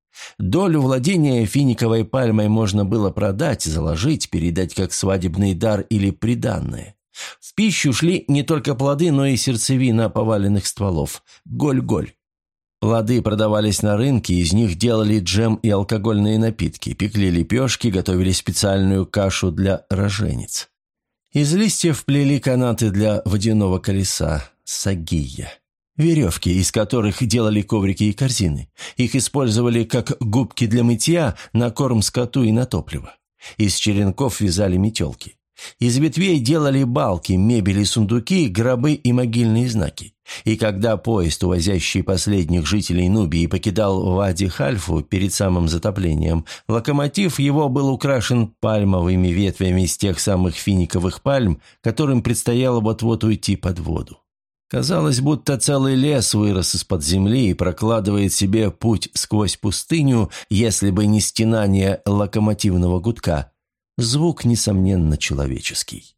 Долю владения финиковой пальмой можно было продать, заложить, передать как свадебный дар или приданное. В пищу шли не только плоды, но и сердцевина поваленных стволов – голь-голь. Плоды продавались на рынке, из них делали джем и алкогольные напитки, пекли лепешки, готовили специальную кашу для рожениц. Из листьев плели канаты для водяного колеса – сагия. Веревки, из которых делали коврики и корзины. Их использовали как губки для мытья, на корм скоту и на топливо. Из черенков вязали метелки. Из ветвей делали балки, мебели, сундуки, гробы и могильные знаки. И когда поезд, увозящий последних жителей Нубии, покидал Вади-Хальфу перед самым затоплением, локомотив его был украшен пальмовыми ветвями из тех самых финиковых пальм, которым предстояло вот-вот уйти под воду. Казалось, будто целый лес вырос из-под земли и прокладывает себе путь сквозь пустыню, если бы не стенание локомотивного гудка. Звук, несомненно, человеческий.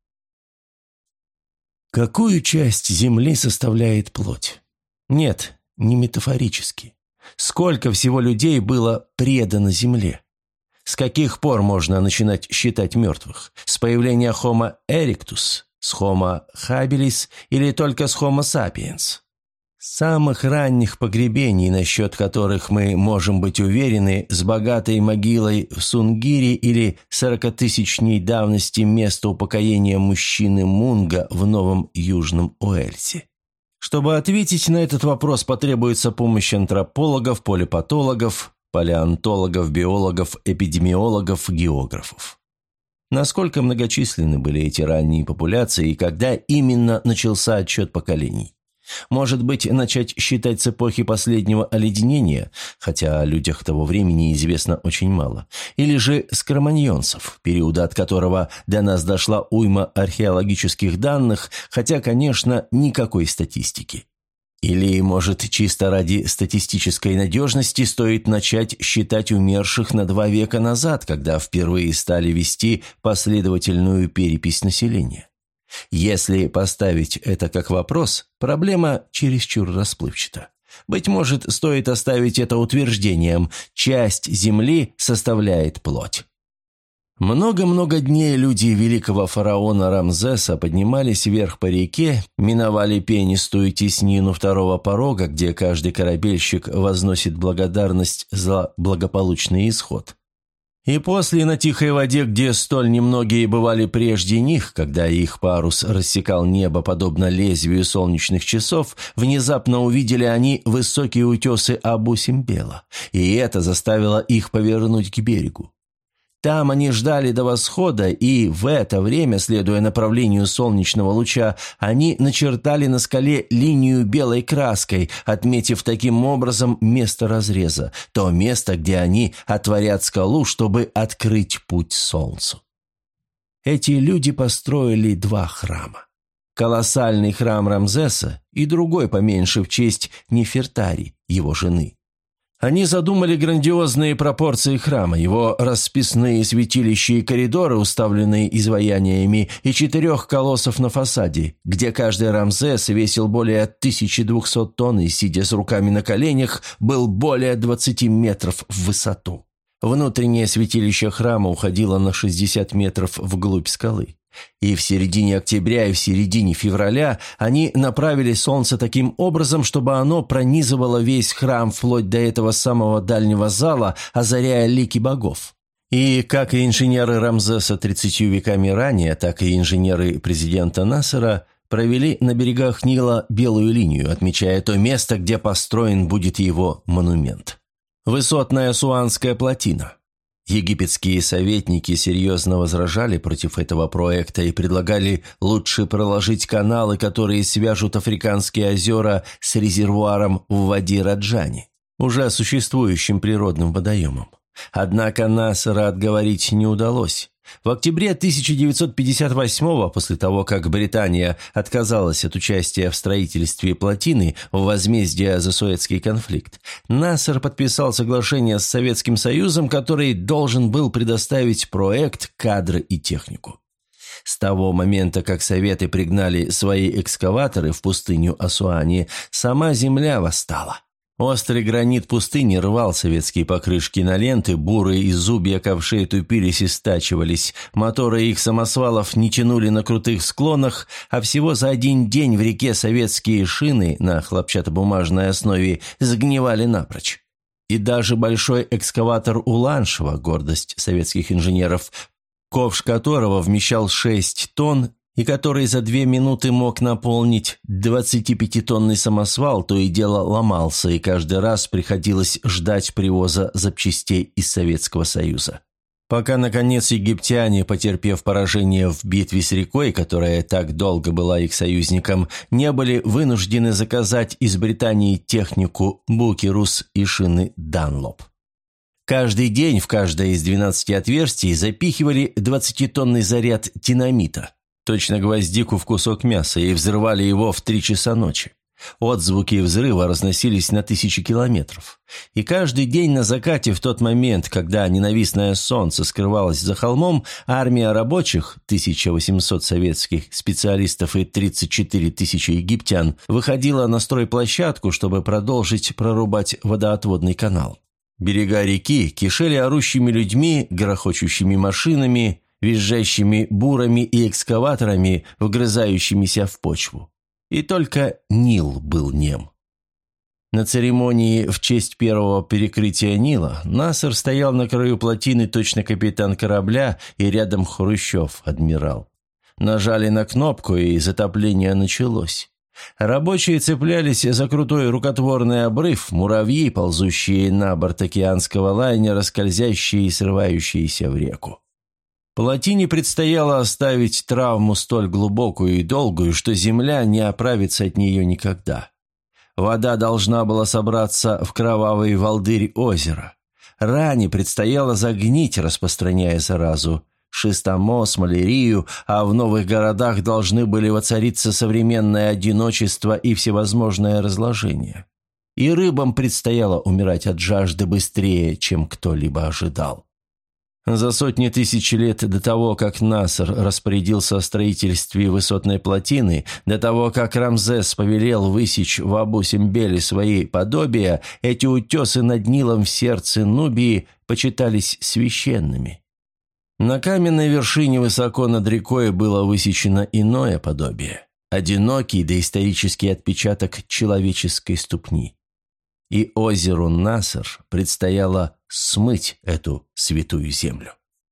Какую часть земли составляет плоть? Нет, не метафорически. Сколько всего людей было предано земле? С каких пор можно начинать считать мертвых? С появления Homo erectus, с Homo habilis или только с Homo sapiens? Самых ранних погребений, насчет которых мы можем быть уверены, с богатой могилой в Сунгире или 40-тысячней давности места упокоения мужчины Мунга в Новом Южном Уэльсе. Чтобы ответить на этот вопрос, потребуется помощь антропологов, полипатологов, палеонтологов, биологов, эпидемиологов, географов. Насколько многочисленны были эти ранние популяции и когда именно начался отсчет поколений? Может быть, начать считать с эпохи последнего оледенения, хотя о людях того времени известно очень мало, или же с кроманьонцев, периода от которого до нас дошла уйма археологических данных, хотя, конечно, никакой статистики. Или, может, чисто ради статистической надежности стоит начать считать умерших на 2 века назад, когда впервые стали вести последовательную перепись населения. Если поставить это как вопрос, проблема чересчур расплывчата. Быть может, стоит оставить это утверждением: часть земли составляет плоть. Много-много дней люди великого фараона Рамзеса поднимались вверх по реке, миновали пенистую теснину второго порога, где каждый корабельщик возносит благодарность за благополучный исход. И после на тихой воде, где столь немногие бывали прежде них, когда их парус рассекал небо подобно лезвию солнечных часов, внезапно увидели они высокие утесы Абу-Симбела, и это заставило их повернуть к берегу. Там они ждали до восхода, и в это время, следуя направлению солнечного луча, они начертали на скале линию белой краской, отметив таким образом место разреза, то место, где они отворят скалу, чтобы открыть путь солнцу. Эти люди построили 2 храма. Колоссальный храм Рамзеса и другой поменьше в честь Нефертари, его жены. Они задумали грандиозные пропорции храма, его расписные святилища и коридоры, уставленные изваяниями, и 4 колоссов на фасаде, где каждый Рамзес весил более 1200 тонн и, сидя с руками на коленях, был более 20 метров в высоту. Внутреннее святилище храма уходило на 60 метров вглубь скалы. И в середине октября и в середине февраля они направили солнце таким образом, чтобы оно пронизывало весь храм вплоть до этого самого дальнего зала, озаряя лики богов. И как и инженеры Рамзеса 30 веками ранее, так и инженеры президента Насера провели на берегах Нила белую линию, отмечая то место, где построен будет его монумент. Высотная Асуанская плотина. Египетские советники серьезно возражали против этого проекта и предлагали лучше проложить каналы, которые свяжут Африканские озера с резервуаром в Вади-Раджани, уже существующим природным водоемом. Однако Насера отговорить не удалось. В октябре 1958-го, после того, как Британия отказалась от участия в строительстве плотины в возмездие за Суэцкий конфликт, Насер подписал соглашение с Советским Союзом, который должен был предоставить проект, кадры и технику. С того момента, как Советы пригнали свои экскаваторы в пустыню Асуани, сама земля восстала. Острый гранит пустыни рвал советские покрышки на ленты, буры и зубья ковшей тупились и стачивались, моторы их самосвалов не тянули на крутых склонах, а всего за 1 день в реке советские шины на хлопчатобумажной основе сгнивали напрочь. И даже большой экскаватор Уланшева, гордость советских инженеров, ковш которого вмещал 6 тонн, и который за 2 минуты мог наполнить 25-тонный самосвал, то и дело ломался, и каждый раз приходилось ждать привоза запчастей из Советского Союза. Пока, наконец, египтяне, потерпев поражение в битве с рекой, которая так долго была их союзником, не были вынуждены заказать из Британии технику Букерус и шины Данлоп. Каждый день в каждое из 12 отверстий запихивали 20-тонный заряд динамита, точно гвоздику в кусок мяса, и взрывали его в 3 часа ночи. Отзвуки взрыва разносились на 1000 километров. И каждый день на закате, в тот момент, когда ненавистное солнце скрывалось за холмом, армия рабочих, 1800 советских специалистов и 34 тысячи египтян, выходила на стройплощадку, чтобы продолжить прорубать водоотводный канал. Берега реки кишели орущими людьми, грохочущими машинами, визжащими бурами и экскаваторами, вгрызающимися в почву. И только Нил был нем. На церемонии в честь первого перекрытия Нила Насер стоял на краю плотины точно капитан корабля, и рядом Хрущев, адмирал. Нажали на кнопку, и затопление началось. Рабочие цеплялись за крутой рукотворный обрыв, муравьи, ползущие на борт океанского лайнера, скользящие и срывающиеся в реку. Плотине предстояло оставить травму столь глубокую и долгую, что земля не оправится от нее никогда. Вода должна была собраться в кровавый волдырь озера. Ране предстояло загнить, распространяя заразу. Шистомоз, малярию, а в новых городах должны были воцариться современное одиночество и всевозможное разложение. И рыбам предстояло умирать от жажды быстрее, чем кто-либо ожидал. За сотни тысяч лет до того, как Насер распорядился о строительстве высотной плотины, до того, как Рамзес повелел высечь в Абу-Симбеле свои подобия, эти утесы над Нилом в сердце Нубии почитались священными. На каменной вершине высоко над рекой было высечено иное подобие – одинокий доисторический отпечаток человеческой ступни. И озеру Насер предстояло смыть эту святую землю.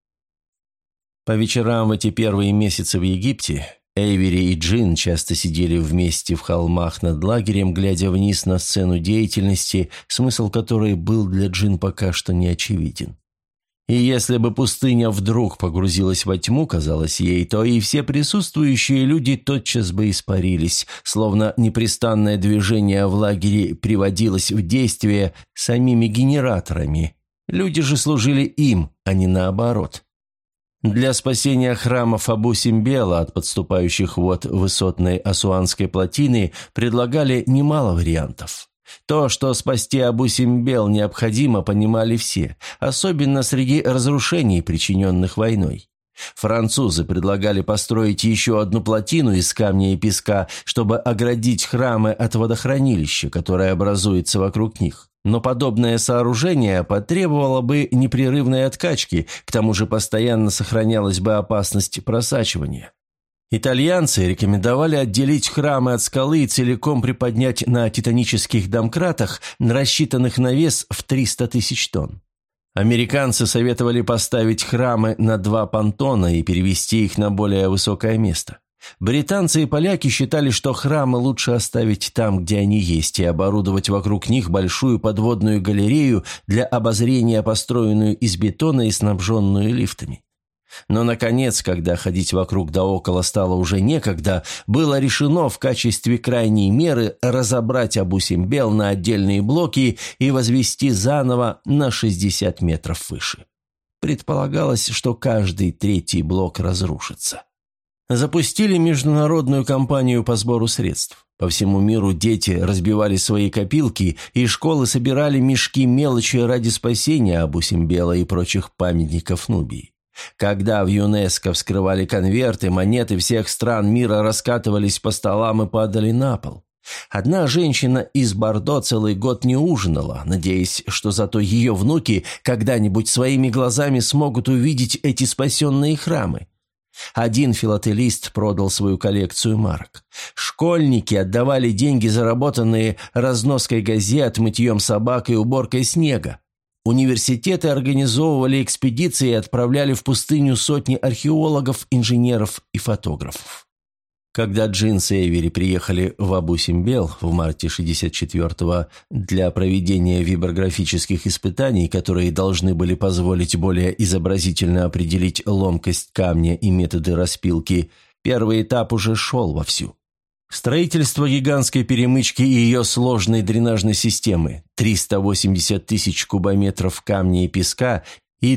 По вечерам в эти первые месяцы в Египте Эйвери и Джин часто сидели вместе в холмах над лагерем, глядя вниз на сцену деятельности, смысл которой был для Джин пока что не очевиден. И если бы пустыня вдруг погрузилась во тьму, казалось ей, то и все присутствующие люди тотчас бы испарились, словно непрестанное движение в лагере приводилось в действие самими генераторами. Люди же служили им, а не наоборот. Для спасения храмов Абу-Симбела от подступающих вод высотной Асуанской плотины предлагали немало вариантов. То, что спасти Абу-Симбел необходимо, понимали все, особенно среди разрушений, причиненных войной. Французы предлагали построить еще одну плотину из камня и песка, чтобы оградить храмы от водохранилища, которое образуется вокруг них. Но подобное сооружение потребовало бы непрерывной откачки, к тому же постоянно сохранялась бы опасность просачивания. Итальянцы рекомендовали отделить храмы от скалы и целиком приподнять на титанических домкратах, рассчитанных на вес в 300 тысяч тонн. Американцы советовали поставить храмы на 2 понтона и перевести их на более высокое место. Британцы и поляки считали, что храмы лучше оставить там, где они есть, и оборудовать вокруг них большую подводную галерею для обозрения, построенную из бетона и снабженную лифтами. Но, наконец, когда ходить вокруг да около стало уже некогда, было решено в качестве крайней меры разобрать Абу-Симбел на отдельные блоки и возвести заново на 60 метров выше. Предполагалось, что каждый 3-й блок разрушится. Запустили международную кампанию по сбору средств. По всему миру дети разбивали свои копилки, и школы собирали мешки мелочи ради спасения Абу-Симбела и прочих памятников Нубии. Когда в ЮНЕСКО вскрывали конверты, монеты всех стран мира раскатывались по столам и падали на пол. Одна женщина из Бордо целый год не ужинала, надеясь, что зато ее внуки когда-нибудь своими глазами смогут увидеть эти спасенные храмы. Один филателист продал свою коллекцию марок. Школьники отдавали деньги, заработанные разноской газет, мытьем собак и уборкой снега. Университеты организовывали экспедиции и отправляли в пустыню сотни археологов, инженеров и фотографов. Когда Джинс и Эйвери приехали в Абу-Симбел в марте 64-го для проведения вибрографических испытаний, которые должны были позволить более изобразительно определить ломкость камня и методы распилки, первый этап уже шел вовсю. Строительство гигантской перемычки и ее сложной дренажной системы, 380 тысяч кубометров камня и песка и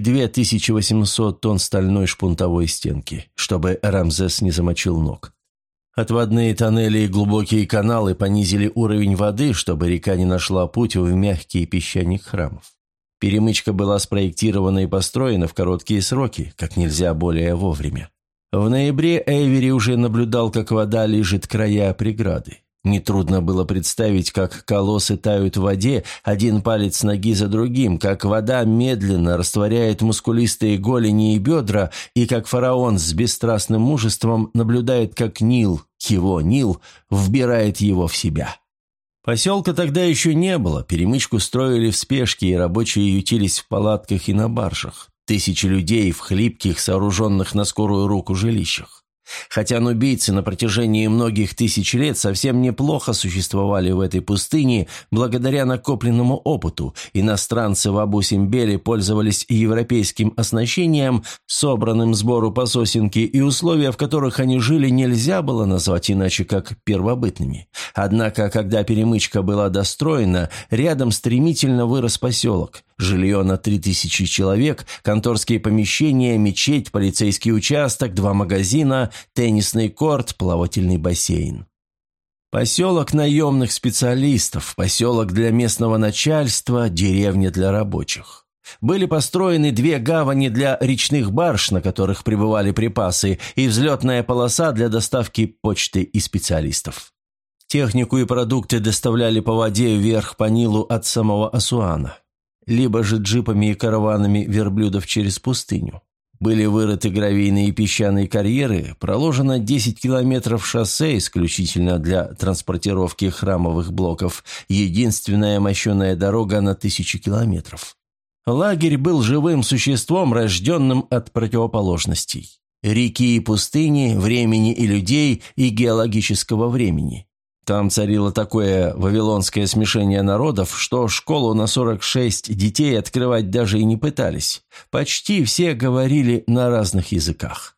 2800 тонн стальной шпунтовой стенки, чтобы Рамзес не замочил ног. Отводные тоннели и глубокие каналы понизили уровень воды, чтобы река не нашла путь в мягкий песчаник храмов. Перемычка была спроектирована и построена в короткие сроки, как нельзя более вовремя. В ноябре Эйвери уже наблюдал, как вода лижет края преграды. Нетрудно было представить, как колоссы тают в воде, один палец ноги за другим, как вода медленно растворяет мускулистые голени и бедра, и как фараон с бесстрастным мужеством наблюдает, как Нил, его Нил, вбирает его в себя. Поселка тогда еще не было, перемычку строили в спешке, и рабочие ютились в палатках и на баржах. Тысячи людей в хлипких, сооруженных на скорую руку жилищах. Хотя нубийцы на протяжении многих тысяч лет совсем неплохо существовали в этой пустыне благодаря накопленному опыту, иностранцы в Абу-Симбеле пользовались европейским оснащением, собранным сбору по сосенке, и условия, в которых они жили, нельзя было назвать иначе как первобытными. Однако, когда перемычка была достроена, рядом стремительно вырос поселок. Жилье на 3000 человек, конторские помещения, мечеть, полицейский участок, 2 магазина, теннисный корт, плавательный бассейн. Поселок наемных специалистов, поселок для местного начальства, деревня для рабочих. Были построены 2 гавани для речных барж, на которых прибывали припасы, и взлетная полоса для доставки почты и специалистов. Технику и продукты доставляли по воде вверх по Нилу от самого Асуана, либо же джипами и караванами верблюдов через пустыню. Были вырыты гравийные и песчаные карьеры, проложено 10 километров шоссе исключительно для транспортировки храмовых блоков, единственная мощеная дорога на 1000 километров. Лагерь был живым существом, рожденным от противоположностей. Реки и пустыни, времени и людей, и геологического времени. Там царило такое вавилонское смешение народов, что школу на 46 детей открывать даже и не пытались. Почти все говорили на разных языках.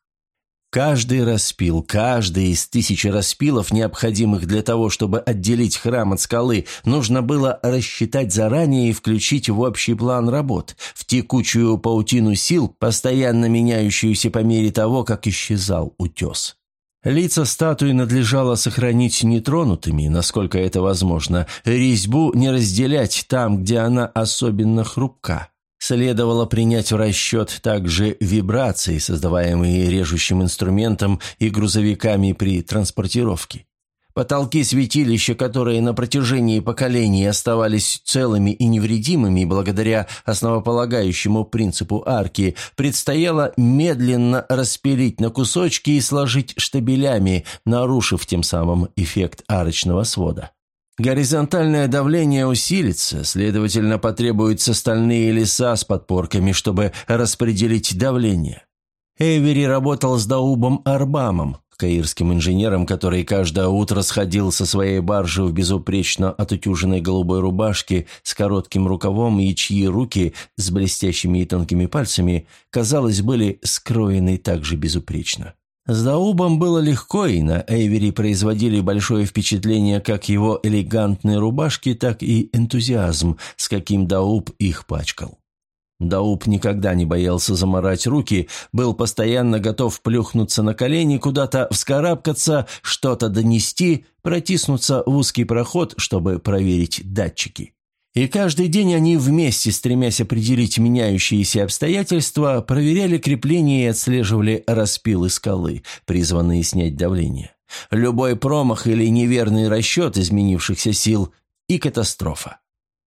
Каждый распил, каждый из 1000 распилов, необходимых для того, чтобы отделить храм от скалы, нужно было рассчитать заранее и включить в общий план работ, в текучую паутину сил, постоянно меняющуюся по мере того, как исчезал утес. Лица статуи надлежало сохранить нетронутыми, насколько это возможно, резьбу не разделять там, где она особенно хрупка. Следовало принять в расчет также вибрации, создаваемые режущим инструментом и грузовиками при транспортировке. Потолки святилища, которые на протяжении поколений оставались целыми и невредимыми благодаря основополагающему принципу арки, предстояло медленно распилить на кусочки и сложить штабелями, нарушив тем самым эффект арочного свода. Горизонтальное давление усилится, следовательно, потребуются стальные леса с подпорками, чтобы распределить давление. Эйвери работал с Даубом Арбамом, каирским инженером, который каждое утро сходил со своей баржи в безупречно отутюженной голубой рубашке с коротким рукавом, и чьи руки с блестящими и тонкими пальцами, казалось, были скроены так же безупречно. С Даубом было легко, и на Эйвери производили большое впечатление как его элегантные рубашки, так и энтузиазм, с каким Дауб их пачкал. Дауб никогда не боялся замарать руки, был постоянно готов плюхнуться на колени, куда-то вскарабкаться, что-то донести, протиснуться в узкий проход, чтобы проверить датчики. И каждый день они вместе, стремясь определить меняющиеся обстоятельства, проверяли крепление и отслеживали распилы скалы, призванные снять давление. Любой промах или неверный расчет изменившихся сил – и катастрофа.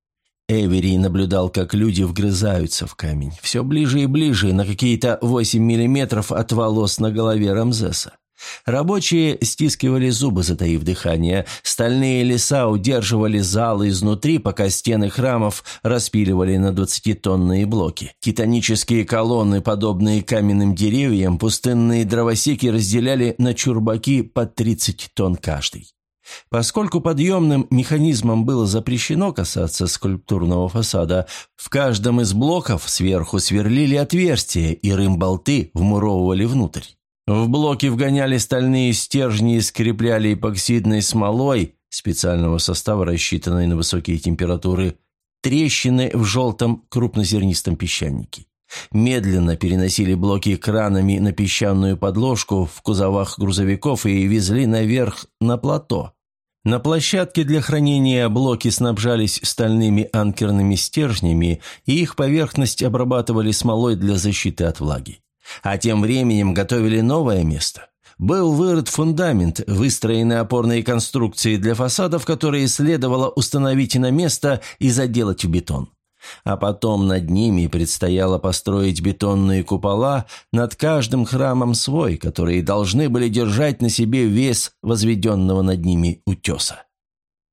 Эйвери наблюдал, как люди вгрызаются в камень, все ближе и ближе, на какие-то 8 миллиметров от волос на голове Рамзеса. Рабочие стискивали зубы, затаив дыхание, стальные леса удерживали залы изнутри, пока стены храмов распиливали на 20-тонные блоки. Титанические колонны, подобные каменным деревьям, пустынные дровосеки разделяли на чурбаки по 30 тонн каждый. Поскольку подъемным механизмом было запрещено касаться скульптурного фасада, в каждом из блоков сверху сверлили отверстия и рымболты вмуровывали внутрь. В блоки вгоняли стальные стержни и скрепляли эпоксидной смолой, специального состава, рассчитанной на высокие температуры, трещины в желтом крупнозернистом песчанике. Медленно переносили блоки кранами на песчаную подложку в кузовах грузовиков и везли наверх на плато. На площадке для хранения блоки снабжались стальными анкерными стержнями, и их поверхность обрабатывали смолой для защиты от влаги. А тем временем готовили новое место. Был вырыт фундамент, выстроены опорные конструкции для фасадов, которые следовало установить на место и заделать в бетон. А потом над ними предстояло построить бетонные купола, над каждым храмом свой, которые должны были держать на себе вес возведенного над ними утеса.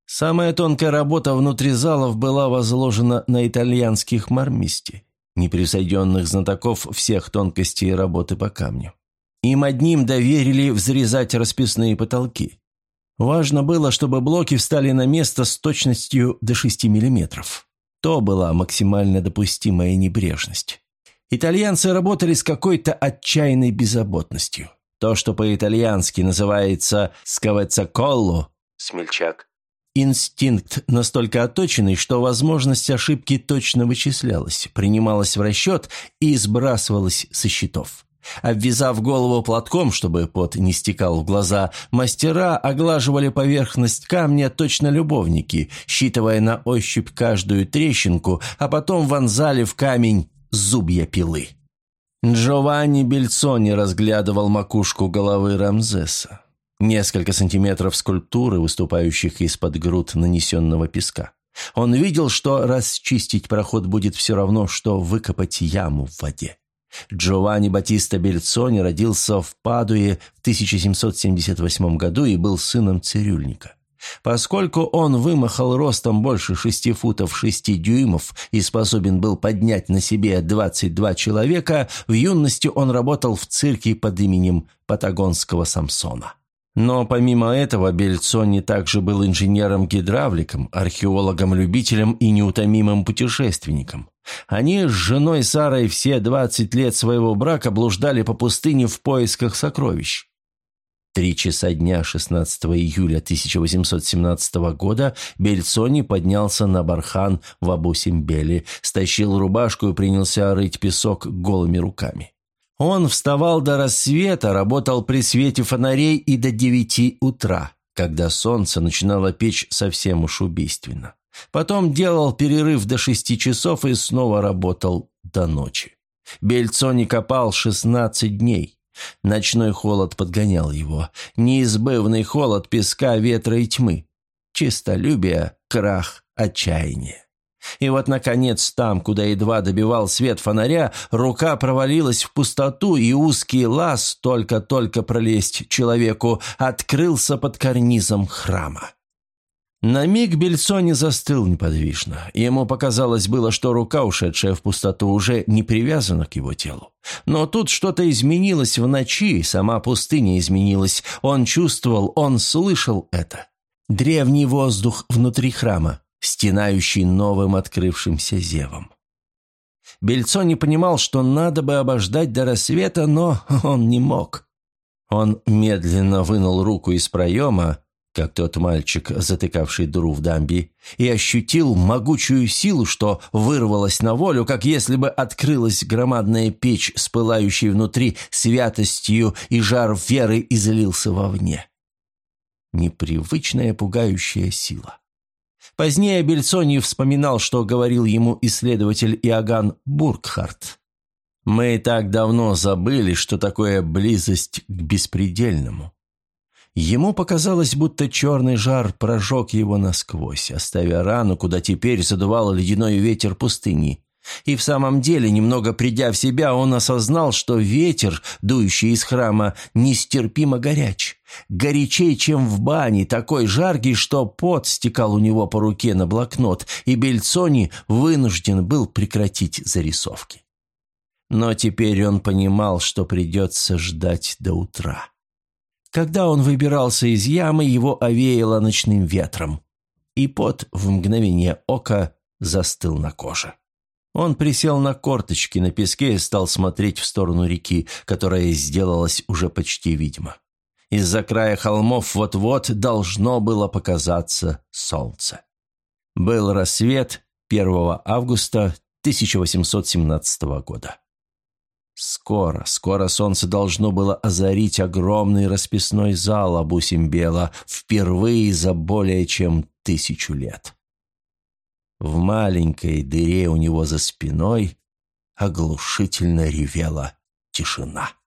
Самая тонкая работа внутри залов была возложена на итальянских мармисти, непревзойденных знатоков всех тонкостей работы по камню. Им одним доверили взрезать расписные потолки. Важно было, чтобы блоки встали на место с точностью до 6 миллиметров. То была максимально допустимая небрежность. Итальянцы работали с какой-то отчаянной беззаботностью. То, что по-итальянски называется «скавеццаколло» – смельчак. Инстинкт настолько отточенный, что возможность ошибки точно вычислялась, принималась в расчет и сбрасывалась со счетов. Обвязав голову платком, чтобы пот не стекал в глаза, мастера оглаживали поверхность камня точно любовники, считывая на ощупь каждую трещинку, а потом вонзали в камень зубья пилы. Джованни Бельцони разглядывал макушку головы Рамзеса. Несколько сантиметров скульптуры, выступающих из-под груд нанесенного песка. Он видел, что расчистить проход будет все равно, что выкопать яму в воде. Джованни Баттиста Бельцони родился в Падуе в 1778 году и был сыном цирюльника. Поскольку он вымахал ростом больше 6 футов 6 дюймов и способен был поднять на себе 22 человека, в юности он работал в цирке под именем Патагонского Самсона. Но помимо этого Бельцони также был инженером-гидравликом, археологом-любителем и неутомимым путешественником. Они с женой Сарой все 20 лет своего брака блуждали по пустыне в поисках сокровищ. 3 часа дня 16 июля 1817 года Бельцони поднялся на бархан в Абу-Симбеле, стащил рубашку и принялся рыть песок голыми руками. Он вставал до рассвета, работал при свете фонарей и до 9 утра, когда солнце начинало печь совсем уж убийственно. Потом делал перерыв до 6 часов и снова работал до ночи. Бельцони копал 16 дней. Ночной холод подгонял его. Неизбывный холод песка, ветра и тьмы. Честолюбие, крах, отчаяние. И вот, наконец, там, куда едва добивал свет фонаря, рука провалилась в пустоту, и узкий лаз, только-только пролезть человеку, открылся под карнизом храма. На миг Бельцони застыл неподвижно. Ему показалось было, что рука, ушедшая в пустоту, уже не привязана к его телу. Но тут что-то изменилось в ночи, сама пустыня изменилась. Он чувствовал, он слышал это. Древний воздух внутри храма, стенающий новым открывшимся зевом. Бельцони понимал, что надо бы обождать до рассвета, но он не мог. Он медленно вынул руку из проема, как тот мальчик, затыкавший дыру в дамбе, и ощутил могучую силу, что вырвалась на волю, как если бы открылась громадная печь с пылающей внутри святостью, и жар веры излился вовне. Непривычная пугающая сила. Позднее Бельцони вспоминал, что говорил ему исследователь Иоганн Буркхарт. «Мы так давно забыли, что такое близость к беспредельному». Ему показалось, будто черный жар прожег его насквозь, оставя рану, куда теперь задувал ледяной ветер пустыни. И в самом деле, немного придя в себя, он осознал, что ветер, дующий из храма, нестерпимо горяч. Горячей, чем в бане, такой жаркий, что пот стекал у него по руке на блокнот, и Бельцони вынужден был прекратить зарисовки. Но теперь он понимал, что придется ждать до утра. Когда он выбирался из ямы, его овеяло ночным ветром, и пот в мгновение ока застыл на коже. Он присел на корточки на песке и стал смотреть в сторону реки, которая сделалась уже почти видима. Из-за края холмов вот-вот должно было показаться солнце. Был рассвет 1 августа 1817 года. Скоро солнце должно было озарить огромный расписной зал Абу-Симбела впервые за более чем 1000 лет. В маленькой дыре у него за спиной оглушительно ревела тишина.